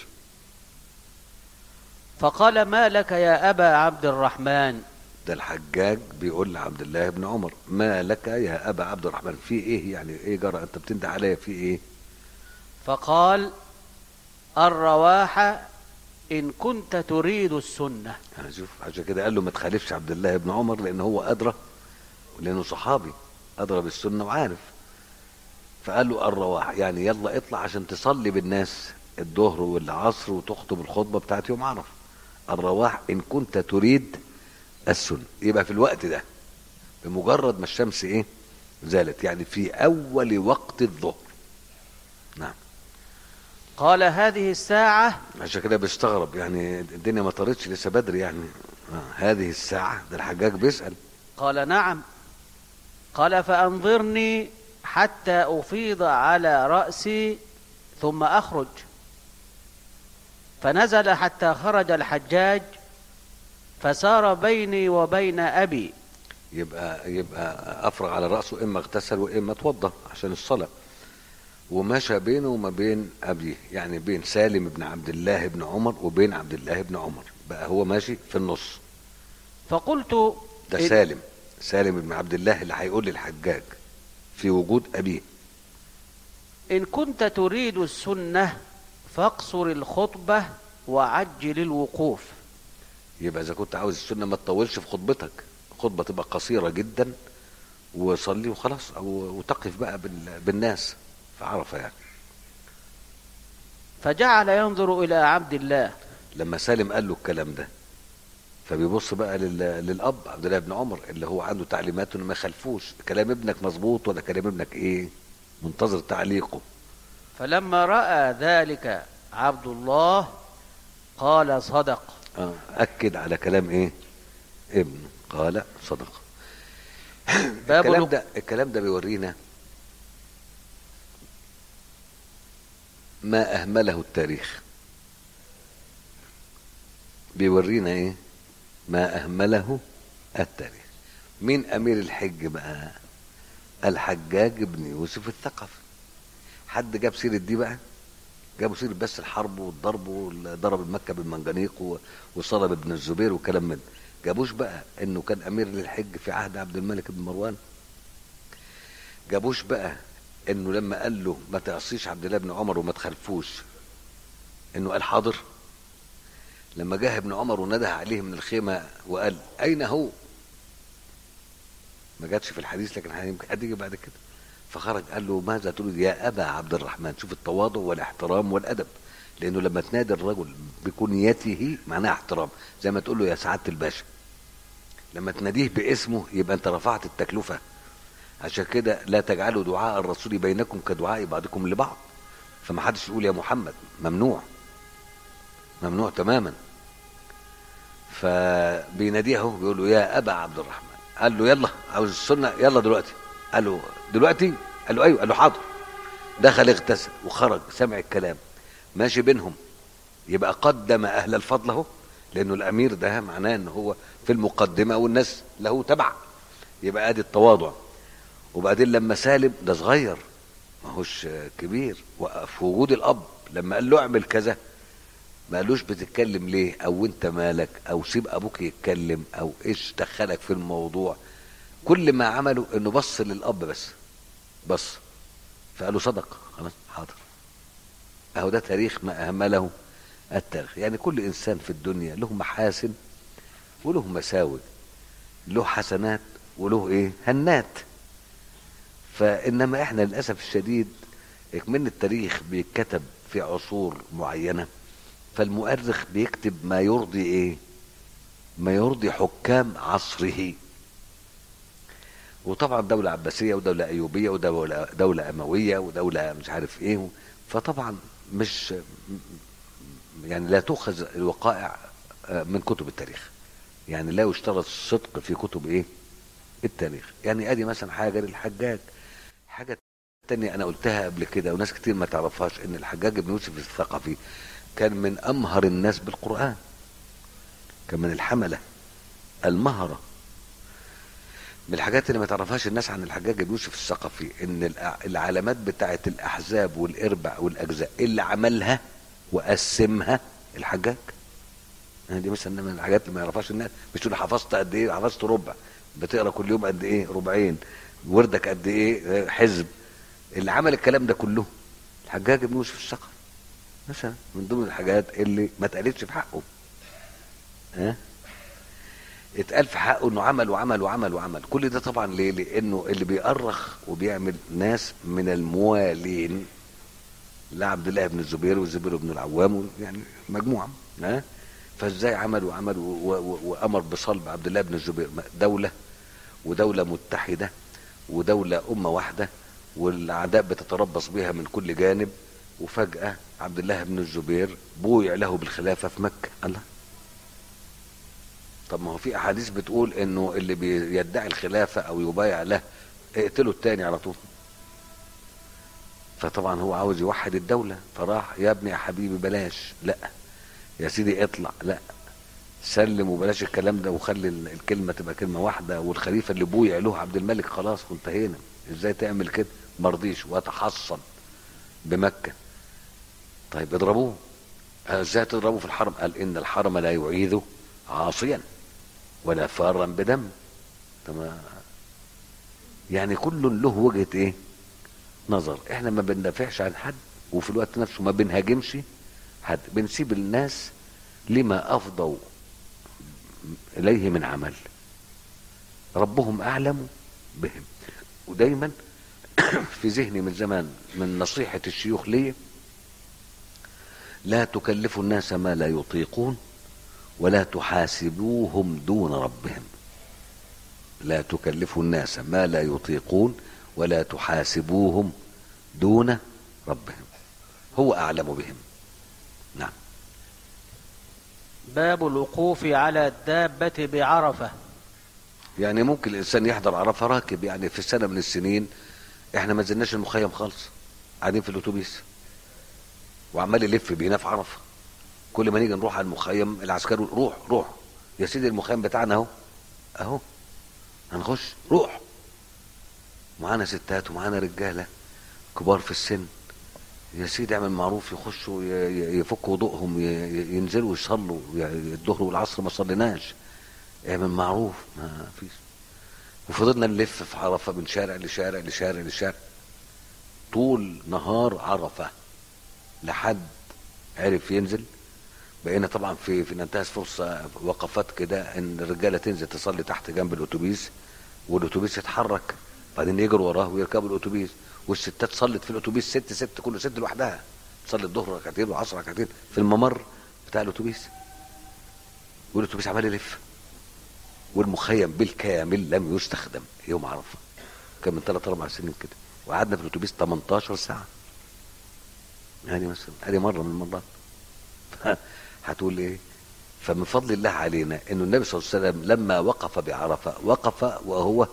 فقال: ما لك يا أبا عبد الرحمن؟ ده الحجاج بيقول لعبد الله بن عمر: ما لك يا أبا عبد الرحمن، في ايه يعني؟ ايه جرى؟ انت بتنده عليا في ايه؟ فقال: الرواح إن كنت تريد السنة. يعني شوف، عشان كده قال له ما تخالفش عبد الله بن عمر، لأن هو أدرى، لأنه صحابي أدرى بالسنة وعارف. فقال له الرواح، يعني يلا اطلع عشان تصلي بالناس الظهر والعصر وتخطب الخطبة بتاعت يوم عرفة. الرواح إن كنت تريد السنة، يبقى في الوقت ده بمجرد ما الشمس ايه زالت، يعني في أول وقت الظهر. نعم. قال: هذه الساعة. عشان كده بيستغرب، يعني الدنيا ما طارتش لسه بدري يعني. آه. هذه الساعة، ده الحجاج بيسأل. قال: نعم. قال: فأنظرني حتى أفيض على رأسي ثم أخرج. فنزل حتى خرج الحجاج فسار بيني وبين أبي. يبقى يبقى أفرغ على رأسه، إما اغتسل وإما اتوضى عشان الصلاة، ومشى بينه وما بين أبيه، يعني بين سالم بن عبد الله بن عمر وبين عبد الله بن عمر، بقى هو ماشي في النص. فقلت: ده سالم سالم بن عبد الله اللي هيقول للحجاج في وجود أبيه: إن كنت تريد السنة فاقصر الخطبة وعجل الوقوف. يبقى إذا كنت عاوز السنة ما تطولش في خطبتك، خطبة تبقى قصيرة جدا وصلي وخلاص، أو وتقف بقى بالناس في عرفة يعني. فجعل ينظر إلى عبد الله. لما سالم قال له الكلام ده، فبيبص بقى للأب عبد الله بن عمر اللي هو عنده تعليمات انه ما يخالفوش كلام ابنك مظبوط ولا كلام ابنك ايه، منتظر تعليقه. فلما رأى ذلك عبد الله قال: صدق. آه. أكد على كلام ايه ابنه، قال صدق. الكلام ده الكلام ده بيورينا ما أهمله التاريخ. بيورينا ايه ما أهمله التاريخ. مين أمير الحج بقى؟ الحجاج بن يوسف الثقفي. حد جاب سيرة دي بقى؟ جابوا سيرة بس الحرب والضرب وضرب مكة بالمنجنيق وصلب ابن الزبير وكلام من، جابوش بقى انه كان امير للحج في عهد عبد الملك بن مروان. جابوش بقى انه لما قال له ما تعصيش عبد الله بن عمر وما تخالفوش انه قال حاضر. لما جه ابن عمر ونده عليه من الخيمة وقال اين هو، ما جاتش في الحديث لكن هتيجي بعد كده. فخرج قال له: ماذا تريد يا أبا عبد الرحمن؟ شوف التواضع والاحترام والأدب، لأنه لما تنادي الرجل بكنيته معناها احترام، زي ما تقول له يا سعادة الباشا. لما تناديه باسمه يبقى أنت رفعت التكلفة. عشان كده لا تجعلوا دعاء الرسول بينكم كدعاء بعضكم لبعض، فما حدش يقول يا محمد، ممنوع ممنوع تماما. فبيناديه بيقول له يا أبا عبد الرحمن. قال له: يلا عاوز السنة، يلا دلوقتي. قال له: دلوقتي؟ قال له: ايوه. قال له: حاضر. دخل اغتسل وخرج، سمع الكلام، ماشي بينهم. يبقى قدم اهل الفضل اهو، لانه الامير ده معناه ان هو في المقدمه والناس له تبع، يبقى ادي التواضع. وبعدين لما سالم ده صغير ما هوش كبير، وفي وجود الاب لما قال له اعمل كذا ما قالوش بتتكلم ليه، او انت مالك، او سيب ابوك يتكلم، او ايش دخلك في الموضوع. كل ما عمله انه بص للاب بس بص، فقالوا صدق، خلاص حاضر. اهو ده تاريخ ما اهمله التاريخ. يعني كل انسان في الدنيا له محاسن وله مساوئ، له حسنات وله ايه هنات. فانما احنا للاسف الشديد من التاريخ بيتكتب في عصور معينه، فالمؤرخ بيكتب ما يرضي ايه ما يرضي حكام عصره. وطبعا دولة عباسية ودولة أيوبية ودولة دولة أموية ودولة مش عارف إيه، فطبعا مش يعني لا تؤخذ الوقائع من كتب التاريخ، يعني لا يشترط الصدق في كتب إيه التاريخ. يعني أدي مثلا حاجة للحجاج. حاجة تانية أنا قلتها قبل كده وناس كتير ما تعرفهاش، إن الحجاج بن يوسف الثقفي كان من أمهر الناس بالقرآن، كان من الحملة المهرة. من الحاجات اللي ما تعرفهاش الناس عن الحجاج بن يوسف الثقفي ان العلامات بتاعه الاحزاب والاربع والاجزاء اللي عملها وقسمها الحجاج. يعني دي مثلا من الحاجات اللي ما يعرفهاش الناس. مش تقول حفظت قد ايه؟ حفظت ربع. بتقرا كل يوم قد ايه؟ ربعين. وردك قد ايه؟ حزب. اللي عمل الكلام ده كله الحجاج بن يوسف الثقفي مثلا، من ضمن الحاجات اللي ما اتقالتش في حقه. ها؟ اتقال في حقه انه عمل وعمل وعمل وعمل. كل ده طبعا ليه؟ لانه اللي بيأرخ وبيعمل ناس من الموالين لعبد الله بن الزبير والزبير بن العوام، يعني مجموعه. ها؟ فازاي عمل وعمل وامر بصلب عبد الله بن الزبير؟ دوله ودوله متحده ودوله امه واحده، والاعداء بتتربص بها من كل جانب، وفجاه عبد الله بن الزبير بويع له بالخلافه في مكه. الله، طب ما هو في احاديث بتقول انه اللي بيدعي الخلافه او يبايع له اقتله التاني على طول. فطبعا هو عاوز يوحد الدوله، فراح يا ابني يا حبيبي بلاش، لا يا سيدي اطلع، لا سلم وبلاش الكلام ده، وخلي الكلمه تبقى كلمه واحده، والخليفه اللي بويع له عبد الملك خلاص وانتهينا، ازاي تعمل كده؟ مرضيش وتحصن بمكه. طيب اضربوه. ازاي تضربوه في الحرم؟ قال ان الحرم لا يعيذ عاصيا ولا فارا بدم. تمام. يعني كل له وجهه ايه؟ نظر. احنا ما بندافعش عن حد، وفي الوقت نفسه ما بنهاجمش حد، بنسيب الناس لما افضوا اليه من عمل، ربهم اعلم بهم. ودايما في ذهني من زمان من نصيحة الشيوخ لي: لا تكلفوا الناس ما لا يطيقون ولا تحاسبوهم دون ربهم. لا تكلفوا الناس ما لا يطيقون ولا تحاسبوهم دون ربهم، هو أعلم بهم. نعم. باب الوقوف على الدابة بعرفة. يعني ممكن الإنسان يحضر عرفة راكب. يعني في سنة من السنين احنا ما نزلناش المخيم خالص، قاعدين في الأتوبيس وعمال يلف بينا في عرفة. كل ما نيجي نروح على المخيم العسكري: روح روح يا سيدي، المخيم بتاعنا اهو اهو هنخش، روح. معانا ستات ومعانا رجاله كبار في السن، يا سيدي اعمل معروف، يخشوا يفكوا وضوءهم، ينزلوا يصلوا الظهر والعصر ما صليناش، اعمل معروف. ما فيش. وفضلنا نلف في عرفه من شارع لشارع لشارع لشارع طول نهار عرفه لحد عرف ينزل. بقينا طبعا في في ننتهز فرصه وقفات كده ان الرجاله تنزل تصلي تحت جنب الاتوبيس، والاتوبيس يتحرك، بعدين يجروا وراه ويركبوا الاتوبيس، والستات صلت في الاتوبيس ست ست كل ست لوحدها، تصلي الظهر ركعتين والعصر ركعتين في الممر بتاع الاتوبيس، والاتوبيس عمال يلف، والمخيم بالكامل لم يستخدم يوم عرفه. كان من ثلاث اربع سنين كده، وقعدنا في الاتوبيس تمنتاشر ساعه. يعني مثلا ادي مره من المرات. هتقول ايه؟ فمن فضل الله علينا انه النبي صلى الله عليه وسلم لما وقف بعرفه وقف وهو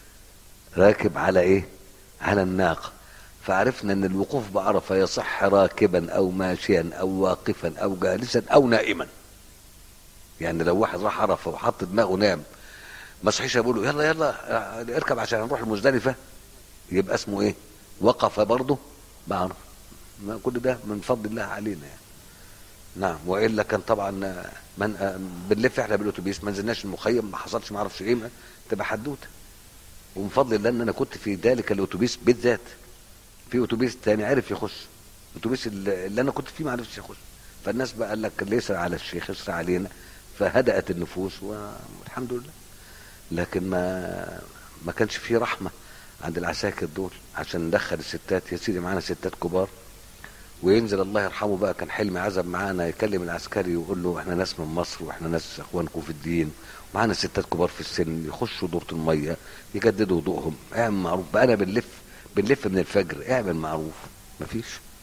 راكب على ايه؟ على الناقه. فعرفنا ان الوقوف بعرفه يصح راكبا او ماشيا او واقفا او جالسا او نائما. يعني لو واحد راح عرفه وحط دماغه نام ما صحيش يقول له يلا يلا اركب عشان نروح المزدلفه، يبقى اسمه ايه؟ وقف برضه بعرفه. كل ده من فضل الله علينا يعني. نعم. والا كان طبعا من بنلف احنا بالاتوبيس، ما نزلناش المخيم، ما حصلش ما اعرفش ايه، تبقى حدوته. ومن فضل الله ان انا كنت في ذلك الاتوبيس بالذات. في اتوبيس تاني عرف يخش، الاتوبيس اللي انا كنت فيه ما عرفش يخش، فالناس بقى قال لك اللي يسرع على الشيخ يسرع علينا، فهدأت النفوس والحمد لله. لكن ما ما كانش فيه رحمه عند العساكر دول عشان ندخل الستات. يا سيدي معانا ستات كبار، وينزل الله يرحمه بقى كان حلمي عزب معانا يكلم العسكري ويقول له احنا ناس من مصر واحنا ناس اخوانكم في الدين، ومعانا ستات كبار في السن يخشوا دورة الميه يجددوا وضوءهم، اعمل معروف. بقى انا بنلف بنلف من الفجر، اعمل معروف. مفيش.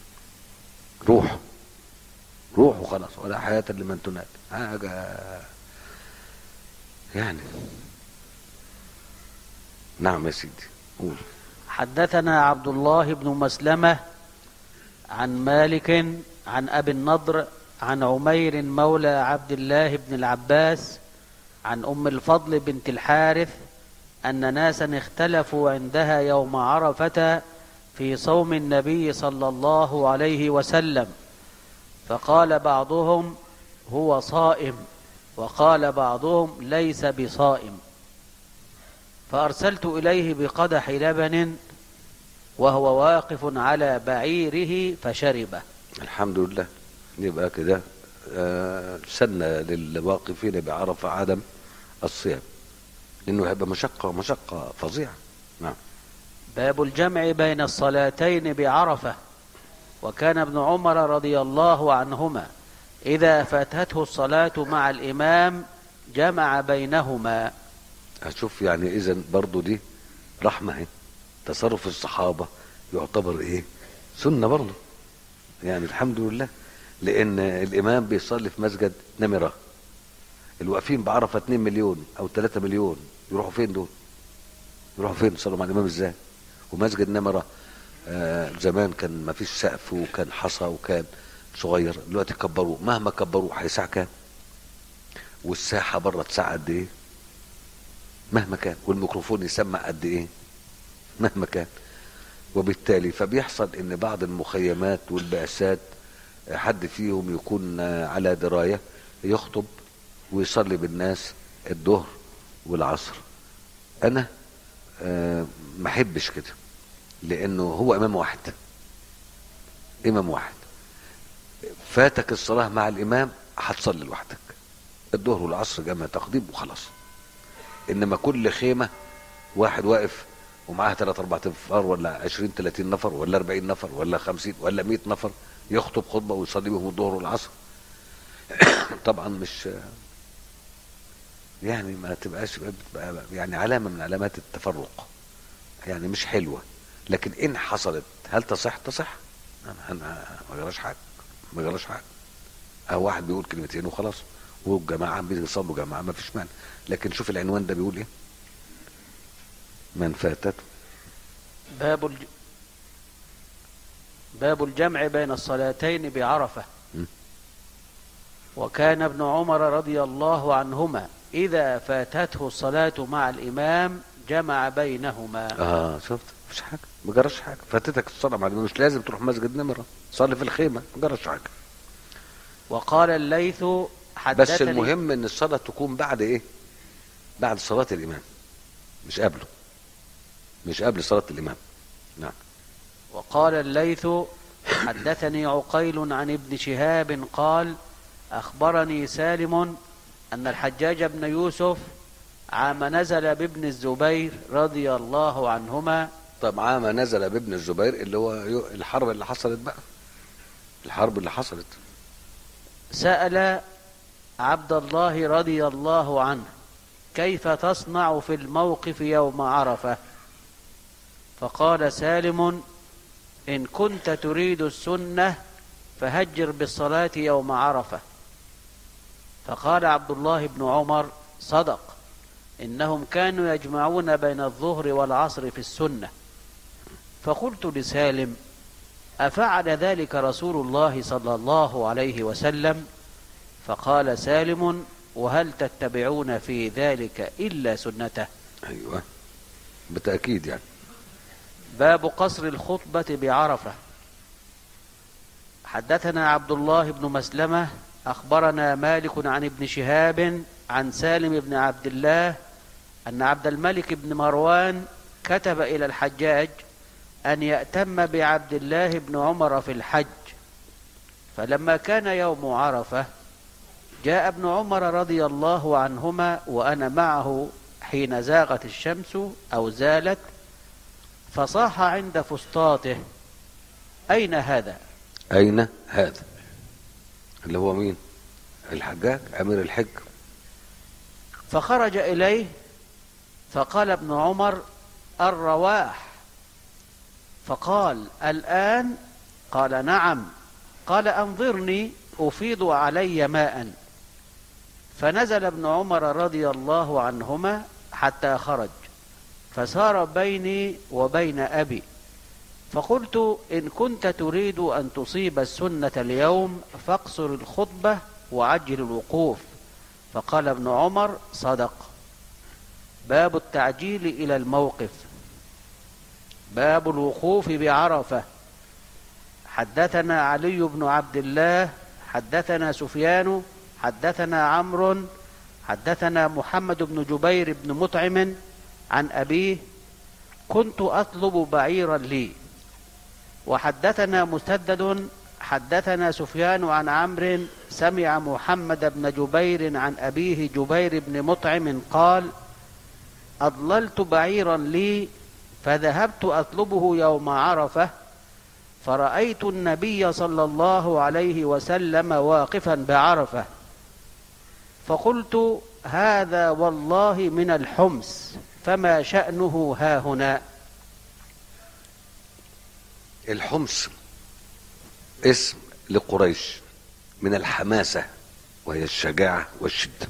روح روح وخلاص، ولا حياة لمن تنادي. حاجة يعني. نعم يا سيدي قول. حدثنا عبد الله بن مسلمة عن مالك عن أبي النضر عن عمير مولى عبد الله بن العباس عن أم الفضل بنت الحارث أن ناسا اختلفوا عندها يوم عرفة في صوم النبي صلى الله عليه وسلم، فقال بعضهم هو صائم، وقال بعضهم ليس بصائم. فأرسلت إليه بقدح لبن وهو واقف على بعيره فشربه. الحمد لله. يبقى كده آه سن للواقفين بعرفة عدم الصيام، لأنه هيبقى مشقة مشقة فظيعة. نعم. باب الجمع بين الصلاتين بعرفة. وكان ابن عمر رضي الله عنهما إذا فاتته الصلاة مع الإمام جمع بينهما. هشوف يعني إذن برضو دي رحمة اهي. تصرف الصحابة يعتبر ايه؟ سنة برضو يعني. الحمد لله. لأن الإمام بيصلي في مسجد نمرة، الواقفين بعرفة اتنين مليون أو تلاتة مليون، يروحوا فين دول؟ يروحوا فين يصلوا مع الإمام ازاي؟ ومسجد نمرة آه زمان كان ما فيش سقف، وكان حصى، وكان صغير. دلوقتي كبروه، مهما كبروه هيسع كام؟ والساحة بره تسع قد ايه؟ مهما كان. والميكروفون يسمع قد ايه؟ مهما كان. وبالتالي فبيحصل ان بعض المخيمات والبعثات حد فيهم يكون على دراية يخطب ويصلي بالناس الظهر والعصر. انا أه ما احبش كده، لانه هو امام واحد، امام واحد. فاتك الصلاة مع الامام هتصلي لوحدك الظهر والعصر جمع تقديم وخلاص. انما كل خيمة واحد واقف ومعاها ثلاثة أربعة انفار، ولا عشرين ثلاثين نفر، ولا أربعين نفر، ولا خمسين، ولا مئة نفر، يخطب خطبة ويصلي بهم الظهر والعصر. طبعا مش يعني ما تبقاش يعني علامة من علامات التفرق، يعني مش حلوة. لكن إن حصلت هل تصح؟ تصح. ما جراش حاجة، ما جراش حاجة. أو واحد بيقول كلمتين وخلاص، والجماعة بيصلوا جماعة، ما فيش مانع. لكن شوف العنوان ده بيقول إيه؟ من فاتته. باب الج... باب الجمع بين الصلاتين بعرفة. م? وكان ابن عمر رضي الله عنهما إذا فاتته الصلاة مع الإمام جمع بينهما. اه شفت؟ مفيش حاجة، ما جراش حاجة. فاتتك الصلاة مع الإمام، مش لازم تروح مسجد نمرة، صلي في الخيمة، ما جراش حاجة. وقال الليث حدثني. بس المهم ان الصلاة تكون بعد ايه؟ بعد صلاة الإمام، مش قبله، مش قبل صلاة الإمام. نعم. وقال الليث حدثني عقيل عن ابن شهاب قال أخبرني سالم أن الحجاج بن يوسف عام نزل بابن الزبير رضي الله عنهما. طب عام نزل بابن الزبير اللي هو الحرب اللي حصلت بقى، الحرب اللي حصلت. سأل عبد الله رضي الله عنه كيف تصنع في الموقف يوم عرفة؟ فقال سالم إن كنت تريد السنة فهجر بالصلاة يوم عرفة. فقال عبد الله بن عمر صدق، إنهم كانوا يجمعون بين الظهر والعصر في السنة. فقلت لسالم أفعل ذلك رسول الله صلى الله عليه وسلم؟ فقال سالم وهل تتبعون في ذلك إلا سنته؟ أيوة بالتأكيد يعني. باب قصر الخطبة بعرفة. حدثنا عبد الله بن مسلمة أخبرنا مالك عن ابن شهاب عن سالم بن عبد الله أن عبد الملك بن مروان كتب إلى الحجاج أن يأتم بعبد الله بن عمر في الحج. فلما كان يوم عرفة جاء ابن عمر رضي الله عنهما وأنا معه حين زاغت الشمس أو زالت، فصاح عند فسطاطه أين هذا؟ أين هذا؟ اللي هو مين؟ الحجاج أمير الحج. فخرج إليه فقال ابن عمر الرواح. فقال الآن؟ قال نعم. قال أنظرني أفيض علي ماء. فنزل ابن عمر رضي الله عنهما حتى خرج، فسار بيني وبين أبي. فقلت إن كنت تريد أن تصيب السنة اليوم فاقصر الخطبة وعجل الوقوف. فقال ابن عمر صدق. باب التعجيل إلى الموقف. باب الوقوف بعرفة. حدثنا علي بن عبد الله حدثنا سفيان حدثنا عمرو حدثنا محمد بن جبير بن مطعم عن أبيه كنت أطلب بعيرا لي. وحدثنا مسدد حدثنا سفيان عن عمرو سمع محمد بن جبير عن أبيه جبير بن مطعم قال أضللت بعيرا لي فذهبت أطلبه يوم عرفة فرأيت النبي صلى الله عليه وسلم واقفا بعرفة فقلت هذا والله من الحمص فما شأنه هاهنا. الحمص اسم لقريش من الحماسة وهي الشجاعة والشدة.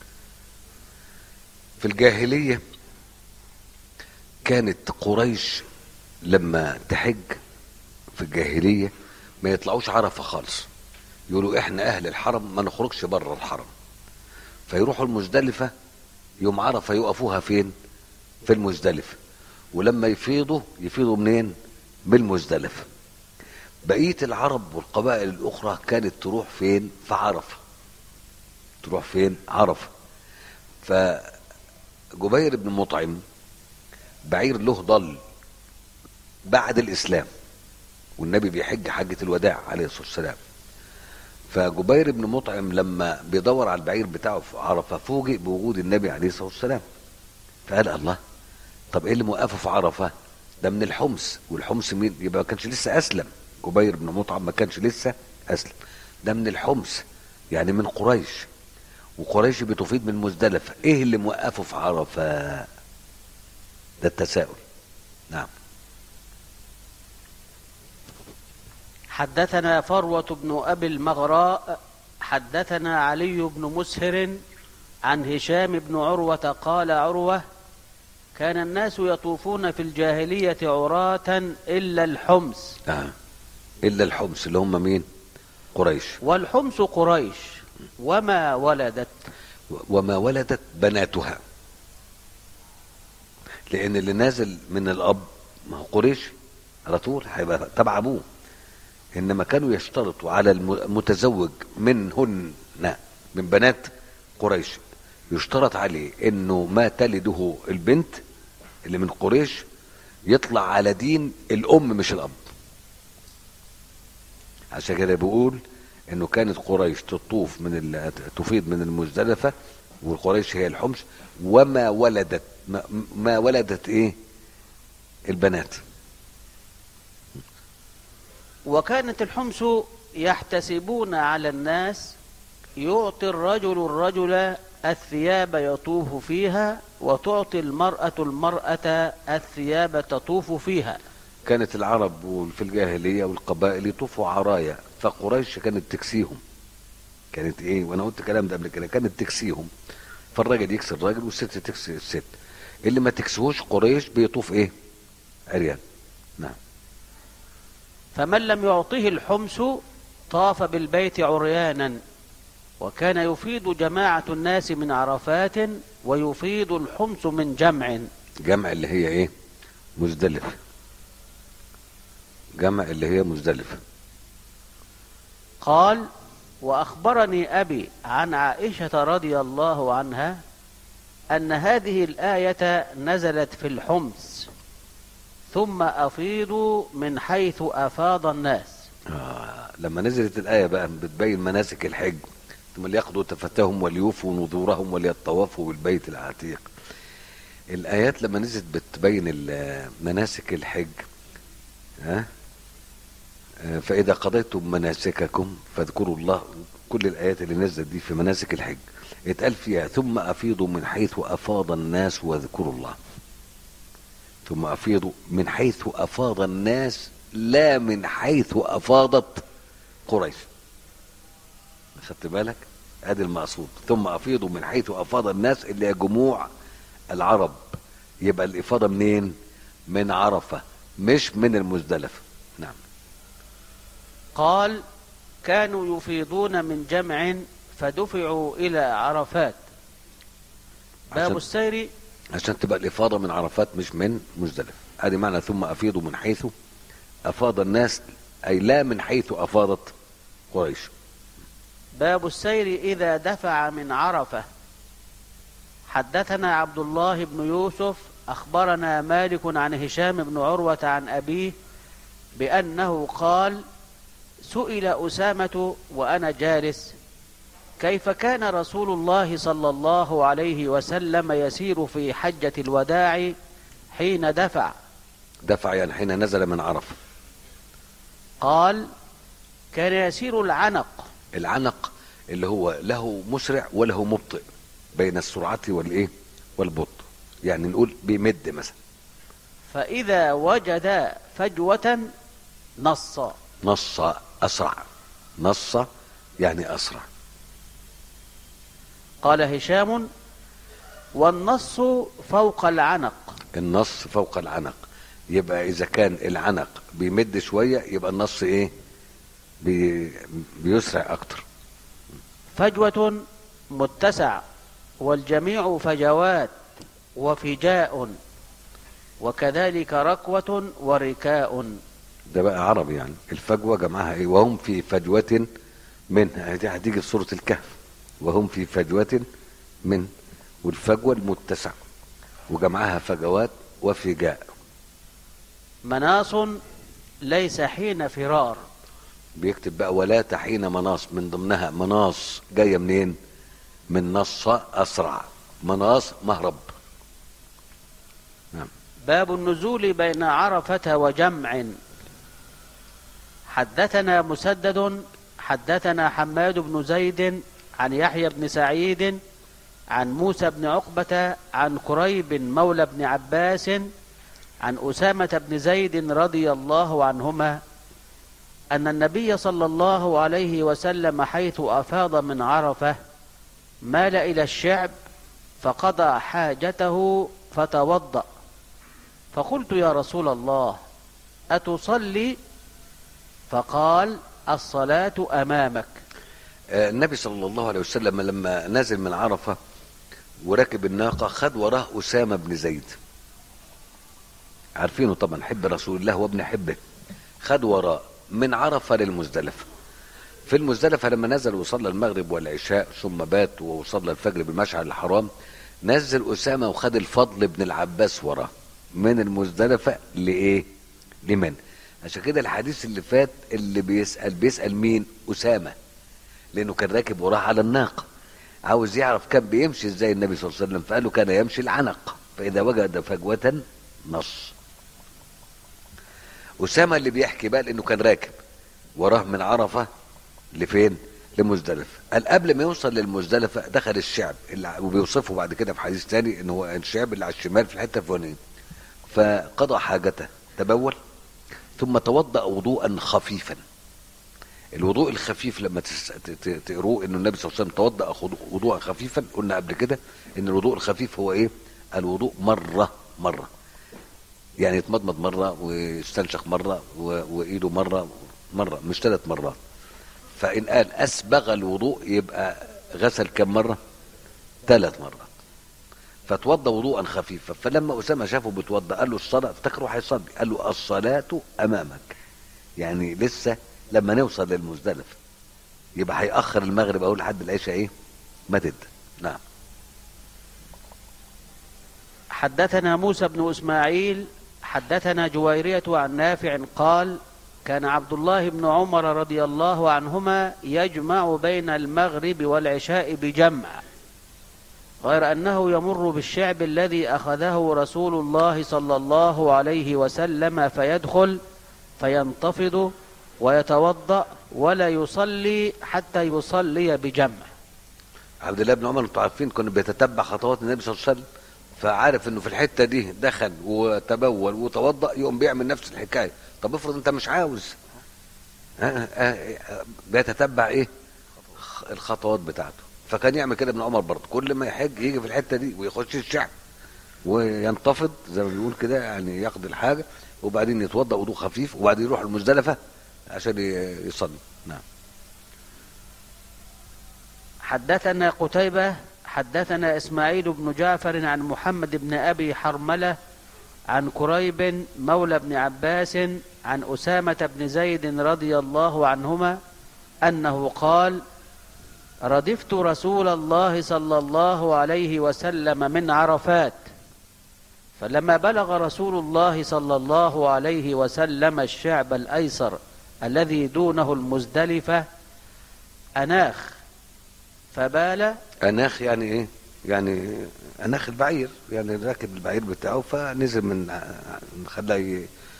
في الجاهلية كانت قريش لما تحج في الجاهلية ما يطلعوش عرفة خالص، يقولوا احنا اهل الحرم ما نخرجش بره الحرم، فيروحوا المزدلفة يوم عرفة يقفوها فين؟ في المزدلفة، ولما يفيضوا يفيضوا منين؟ بالمزدلفة. بقية العرب والقبائل الأخرى كانت تروح فين؟ في عرفة. تروح فين؟ عرفة. فجبير بن مطعم بعير له ضل بعد الإسلام، والنبي بيحج حجة الوداع عليه الصلاة والسلام. فجبير بن مطعم لما بيدور على البعير بتاعه في عرفة فوجئ بوجود النبي عليه الصلاة والسلام، فقال الله، طب ايه اللي موقفه في عرفة؟ ده من الحمص، والحمص مين؟ يبقى ما كانش لسه أسلم. جبير بن مطعم ما كانش لسه أسلم، ده من الحمص يعني من قريش، وقريش بتفيد من مزدلفة، ايه اللي موقفه في عرفة؟ ده التساؤل. نعم. حدثنا فروة بن أبي المغراء حدثنا علي بن مسهر عن هشام بن عروة قال عروة كان الناس يطوفون في الجاهلية عراة إلا الحمص. آه. إلا الحمص اللي هم مين؟ قريش. والحمص قريش وما ولدت وما ولدت بناتها، لأن اللي نازل من الأب ما هو قريش على طول هيبقى تبع أبوه، إنما كانوا يشترطوا على المتزوج منهن من بنات قريش يشترط عليه إنه ما تلده البنت اللي من قريش يطلع على دين الأم مش الأب. عشان كده بيقول إنه كانت قريش تطوف من تفيض من المزدلفة، والقريش هي الحمص، وما ولدت ما, ما ولدت إيه؟ البنات. وكانت الحمص يحتسبون على الناس يعطي الرجل الرجل الثياب يطوف فيها وتعطي المرأة المرأة الثياب تطوف فيها. كانت العرب في الجاهلية والقبائل يطوفوا عرايا، فقريش كانت تكسيهم. كانت ايه؟ وانا قلت الكلام ده قبل كده، كانت تكسيهم، فالراجل يكسي الراجل والست تكسي الست، اللي ما تكسوش قريش بيطوف ايه؟ عريان. نعم. فمن لم يعطيه الحمص طاف بالبيت عريانا. وكان يفيض جماعة الناس من عرفات ويفيض الحمص من جمع. جمع اللي هي ايه؟ مزدلفة. جمع اللي هي مزدلفة. قال وأخبرني أبي عن عائشة رضي الله عنها أن هذه الآية نزلت في الحمص ثم أفيضوا من حيث أفاض الناس. آه. لما نزلت الآية بقى بتبين مناسك الحج، ثم ليقضوا تفتهم وليوفوا نذورهم وليطوفوا بالبيت العتيق. الآيات لما نزلت بتبين مناسك الحج، ها أه؟ فإذا قضيتم مناسككم فاذكروا الله. كل الآيات اللي نزلت دي في مناسك الحج اتقال فيها ثم أفيضوا من حيث أفاض الناس واذكروا الله. ثم أفيضوا من حيث أفاض الناس، لا من حيث أفاضت قريش. خدت بالك؟ ادي المقصود. ثم افيضوا من حيث افاض الناس اللي هي جموع العرب. يبقى الافاضه منين؟ من عرفه مش من المزدلفه. نعم. قال كانوا يفيضون من جمع فدفعوا الى عرفات. باب السير عشان تبقى الافاضه من عرفات مش من مزدلفه. ادي معنى ثم افيضوا من حيث افاض الناس، اي لا من حيث افاضت قريش. باب السير إذا دفع من عرفة. حدثنا عبد الله بن يوسف أخبرنا مالك عن هشام بن عروة عن أبيه بأنه قال: سئل أسامة وأنا جالس: كيف كان رسول الله صلى الله عليه وسلم يسير في حجة الوداع حين دفع؟ دفع يعني حين نزل من عرفة. قال: كان يسير العنق. العنق اللي هو له مسرع وله مبطئ، بين السرعة والايه والبطء، يعني نقول بيمد مثلا. فإذا وجد فجوة نص. نص أسرع، نص يعني أسرع. قال هشام: والنص فوق العنق. النص فوق العنق، يبقى إذا كان العنق بيمد شوية يبقى النص إيه؟ بي بيسرع أكتر. فجوة متسع، والجميع فجوات وفجاء، وكذلك ركوة وركاء. ده بقى عربي، يعني الفجوة جمعها إيه؟ وهم في فجوة منها، هتيجي في سورة الكهف، وهم في فجوة من، والفجوة المتسع وجمعها فجوات وفجاء. مناص ليس حين فرار. بيكتب بقى ولا تحين مناص، من ضمنها مناص جاية منين؟ من نص أسرع، مناص مهرب. نعم. باب النزول بين عرفة وجمع. حدثنا مسدد حدثنا حماد بن زيد عن يحيى بن سعيد عن موسى بن عقبة عن كريب مولى بن عباس عن أسامة بن زيد رضي الله عنهما أن النبي صلى الله عليه وسلم حيث أفاض من عرفة مال إلى الشعب فقضى حاجته فتوضأ، فقلت: يا رسول الله، أتصلي؟ فقال: الصلاة أمامك. النبي صلى الله عليه وسلم لما نزل من عرفة وركب الناقة خد وراه أسامة بن زيد، عارفينه طبعا، حب رسول الله وابن حبه. خد وراه من عرفة للمزدلفة. في المزدلفة لما نزل وصلى المغرب والعشاء ثم بات وصلى الفجر بالمشعر الحرام، نزل أسامة وخد الفضل بن العباس وراه من المزدلفة لإيه؟ لمن؟ عشان كده الحديث اللي فات اللي بيسأل بيسأل مين؟ أسامة، لأنه كان راكب وراه على الناقة، عاوز يعرف كان بيمشي ازاي النبي صلى الله عليه وسلم، فقال له: كان يمشي العنق، فإذا وجد فجوة نص. أسامة اللي بيحكي بقى لأنه كان راكب وراه من عرفة لفين؟ لمزدلفة. قال قبل ما يوصل للمزدلفة دخل الشعب، اللي وبيوصفه بعد كده في حديث تاني ان هو الشعب اللي على الشمال في الحتة الفلانية. فقضى حاجته، تبول ثم توضأ وضوءا خفيفا. الوضوء الخفيف لما تقروه انه النبي صلى الله عليه وسلم توضأ وضوءا خفيفا، قلنا قبل كده ان الوضوء الخفيف هو ايه؟ الوضوء مرة مرة، يعني يتمضمض مرة ويستنشق مرة وايده مرة مرة، مش ثلاث مرات. فإن قال أسبغ الوضوء يبقى غسل كم مرة؟ ثلاث مرات. فتوضى وضوءا خفيفا. فلما أسامة شافه بتوضى قال له: الصلاة، افتكره هيصلي، قال له: الصلاة أمامك، يعني لسه لما نوصل للمزدلفة يبقى هيأخر المغرب أو لحد العشاء إيه؟ ما تد. نعم. حدثنا موسى بن إسماعيل حدثنا جويرية عن نافع قال: كان عبد الله بن عمر رضي الله عنهما يجمع بين المغرب والعشاء بجمع، غير أنه يمر بالشعب الذي أخذه رسول الله صلى الله عليه وسلم فيدخل فينتفض ويتوضأ ولا يصلي حتى يصلي بجمع. عبد الله بن عمر انتوا عارفين كنا بيتتبع خطوات النبي صلى الله عليه وسلم، فعارف انه في الحتة دي دخل وتبول وتوضأ يقوم بيعمل نفس الحكاية. طب افرض انت مش عاوز، بيتتبع ايه؟ الخطوات بتاعته. فكان يعمل كده ابن عمر برضه، كل ما يحج يجي في الحته دي ويخش الشعب وينتفض زي ما بيقول كده، يعني يقضي الحاجه وبعدين يتوضا وضوء خفيف وبعدين يروح المزدلفه عشان يصلي. نعم. حدثنا قتيبة حدثنا إسماعيل بن جعفر عن محمد بن أبي حرملة عن كريب مولى بن عباس عن أسامة بن زيد رضي الله عنهما أنه قال: ردفت رسول الله صلى الله عليه وسلم من عرفات، فلما بلغ رسول الله صلى الله عليه وسلم الشعب الأيسر الذي دونه المزدلفة أناخ فبال. أناخ يعني إيه؟ يعني أناخ البعير، يعني راكب البعير بتاعه فنزل من خلاه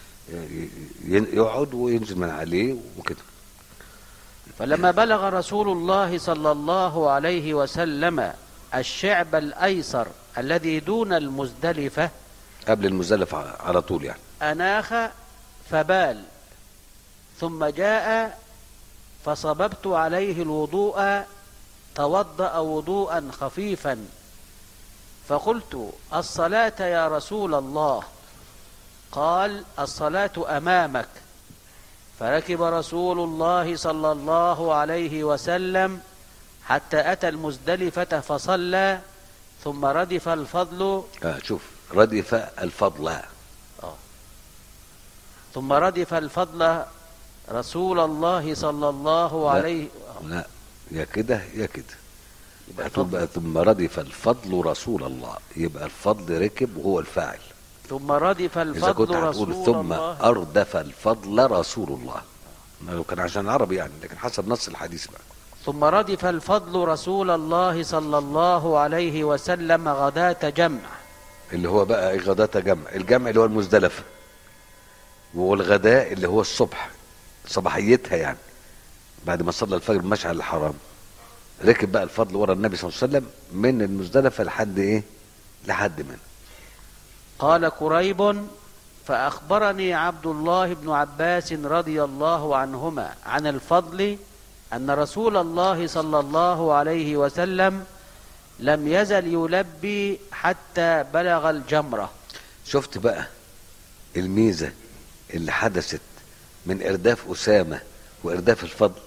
يقعد وينزل من عليه وكده. فلما بلغ رسول الله صلى الله عليه وسلم الشعب الأيسر الذي دون المزدلفة، قبل المزدلفة على طول يعني، أناخ فبال، ثم جاء فصببت عليه الوضوء توضأ وضوءا خفيفا، فقلت الصلاة يا رسول الله؟ قال الصلاة أمامك. فركب رسول الله صلى الله عليه وسلم حتى أتى المزدلفة فصلى، ثم ردف الفضل. آه شوف ردف الفضل. آه. ثم ردف الفضل رسول الله صلى الله عليه. لا يا كده يا كده، يبقى تبقى ثم ردف الفضل رسول الله، يبقى الفضل ركب وهو الفاعل. ثم ردف الفضل إذا كنت رسول هتقول ثم الله. أردف الفضل رسول الله، لو كان عشان عربي يعني، لكن حسب نص الحديث بقى. ثم ردف الفضل رسول الله صلى الله عليه وسلم غداة جمع، اللي هو بقى ايه غداة جمع؟ الجمع اللي هو المزدلفة، والغداء اللي هو الصبح صباحيتها يعني، بعد ما صلى الفجر بمشعر الحرام ركب بقى الفضل ورا النبي صلى الله عليه وسلم من المزدلفة لحد ايه؟ لحد من. قال كريب فأخبرني عبد الله بن عباس رضي الله عنهما عن الفضل أن رسول الله صلى الله عليه وسلم لم يزل يلبي حتى بلغ الجمرة. شفت بقى الميزة اللي حدثت من إرداف أسامة وإرداف الفضل؟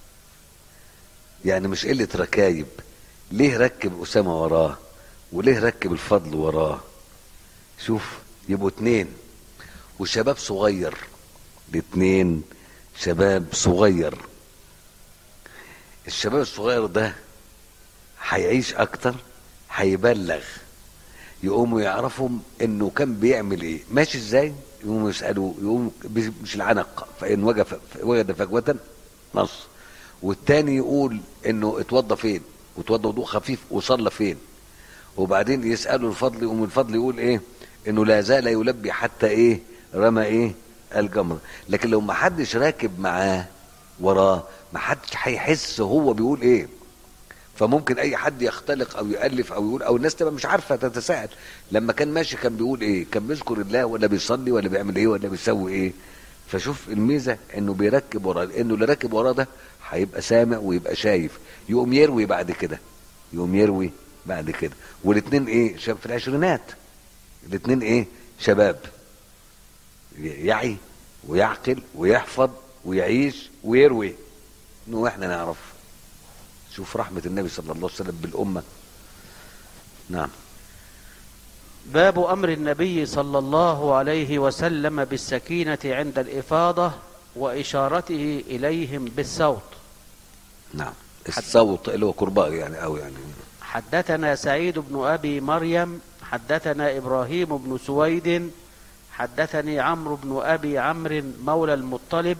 يعني مش قلة ركايب، ليه ركب أسامة وراه وليه ركب الفضل وراه؟ شوف يبقوا اتنين وشباب صغير، الاتنين شباب صغير. الشباب الصغير ده هيعيش اكتر، هيبلغ، يقوموا يعرفوا انه كان بيعمل ايه، ماشي ازاي، يقوموا يسالوا، يقوم مش العنق فان وجد وجد فجوه نص، والتاني يقول انه اتوضى فين واتوضى وضوء خفيف وصلى فين، وبعدين يسالوا الفضل، يقوم الفضل يقول ايه؟ انه لا زال يلبي حتى ايه؟ رمى ايه؟ الجمر. لكن لو ما حدش راكب معاه وراه ما حدش هيحس هو بيقول ايه، فممكن اي حد يختلق او يالف او يقول، او الناس تبقى مش عارفه تتساءل لما كان ماشي كان بيقول ايه، كان بيذكر الله ولا بيصلي ولا بيعمل ايه ولا بيسوي ايه. فشوف الميزه انه بيركب وراه، لانه اللي راكب وراه ده هيبقى سامع ويبقى شايف، يقوم يروي بعد كده، يقوم يروي بعد كده. والاثنين ايه؟ شباب في العشرينات، الاثنين ايه؟ شباب يعي ويعقل ويحفظ ويعيش ويروي، انه احنا نعرف. شوف رحمة النبي صلى الله عليه وسلم بالأمة. نعم. باب أمر النبي صلى الله عليه وسلم بالسكينة عند الإفاضة وإشارته إليهم بالصوت. نعم. الصوت اللي هو كرباء يعني، أو يعني. حدثنا سعيد بن أبي مريم حدثنا إبراهيم بن سويد حدثني عمرو بن أبي عمرو مولى المطلب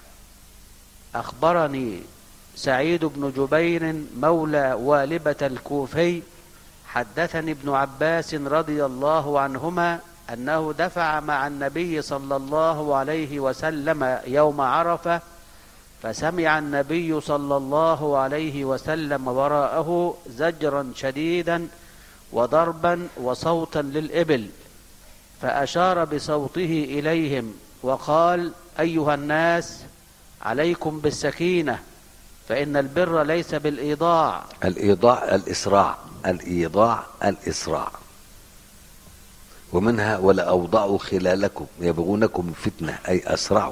أخبرني سعيد بن جبير مولى والبة الكوفي حدثني ابن عباس رضي الله عنهما أنه دفع مع النبي صلى الله عليه وسلم يوم عرفة، فسمع النبي صلى الله عليه وسلم وراءه زجرا شديدا وضربا وصوتا للإبل، فأشار بصوته إليهم وقال أيها الناس عليكم بالسكينة، فإن البر ليس بالإيضاع. الإيضاع الإسراع، الإيضاع الإسراع. ومنها ولا أوضعوا خلالكم يبغونكم فتنة، أي أسرعوا.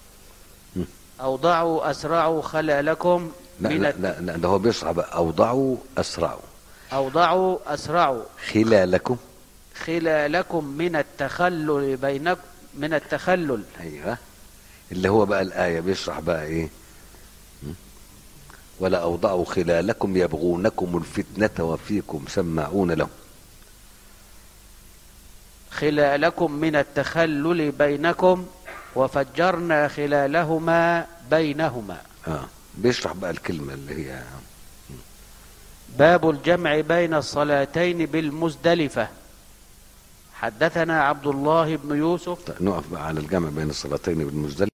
أوضعوا أسرعوا خلالكم. لا لا لا, لا ده هو بيصعب بقى. أوضعوا أسرعوا. أوضعوا أسرعوا خلالكم. خلالكم من التخلل بينكم، من التخلل. أيوه، اللي هو بقى الآية بيشرح بقى إيه؟ ولا أوضعوا خلالكم يبغونكم الفتنة وفيكم سماعون لهم. خلالكم من التخلل بينكم وفجرنا خلالهما بينهما. آه. بيشرح بقى الكلمة اللي هي باب الجمع بين الصلاتين بالمزدلفة. حدثنا عبد الله بن يوسف. نقف بقى على الجمع بين الصلاتين بالمزدلفة.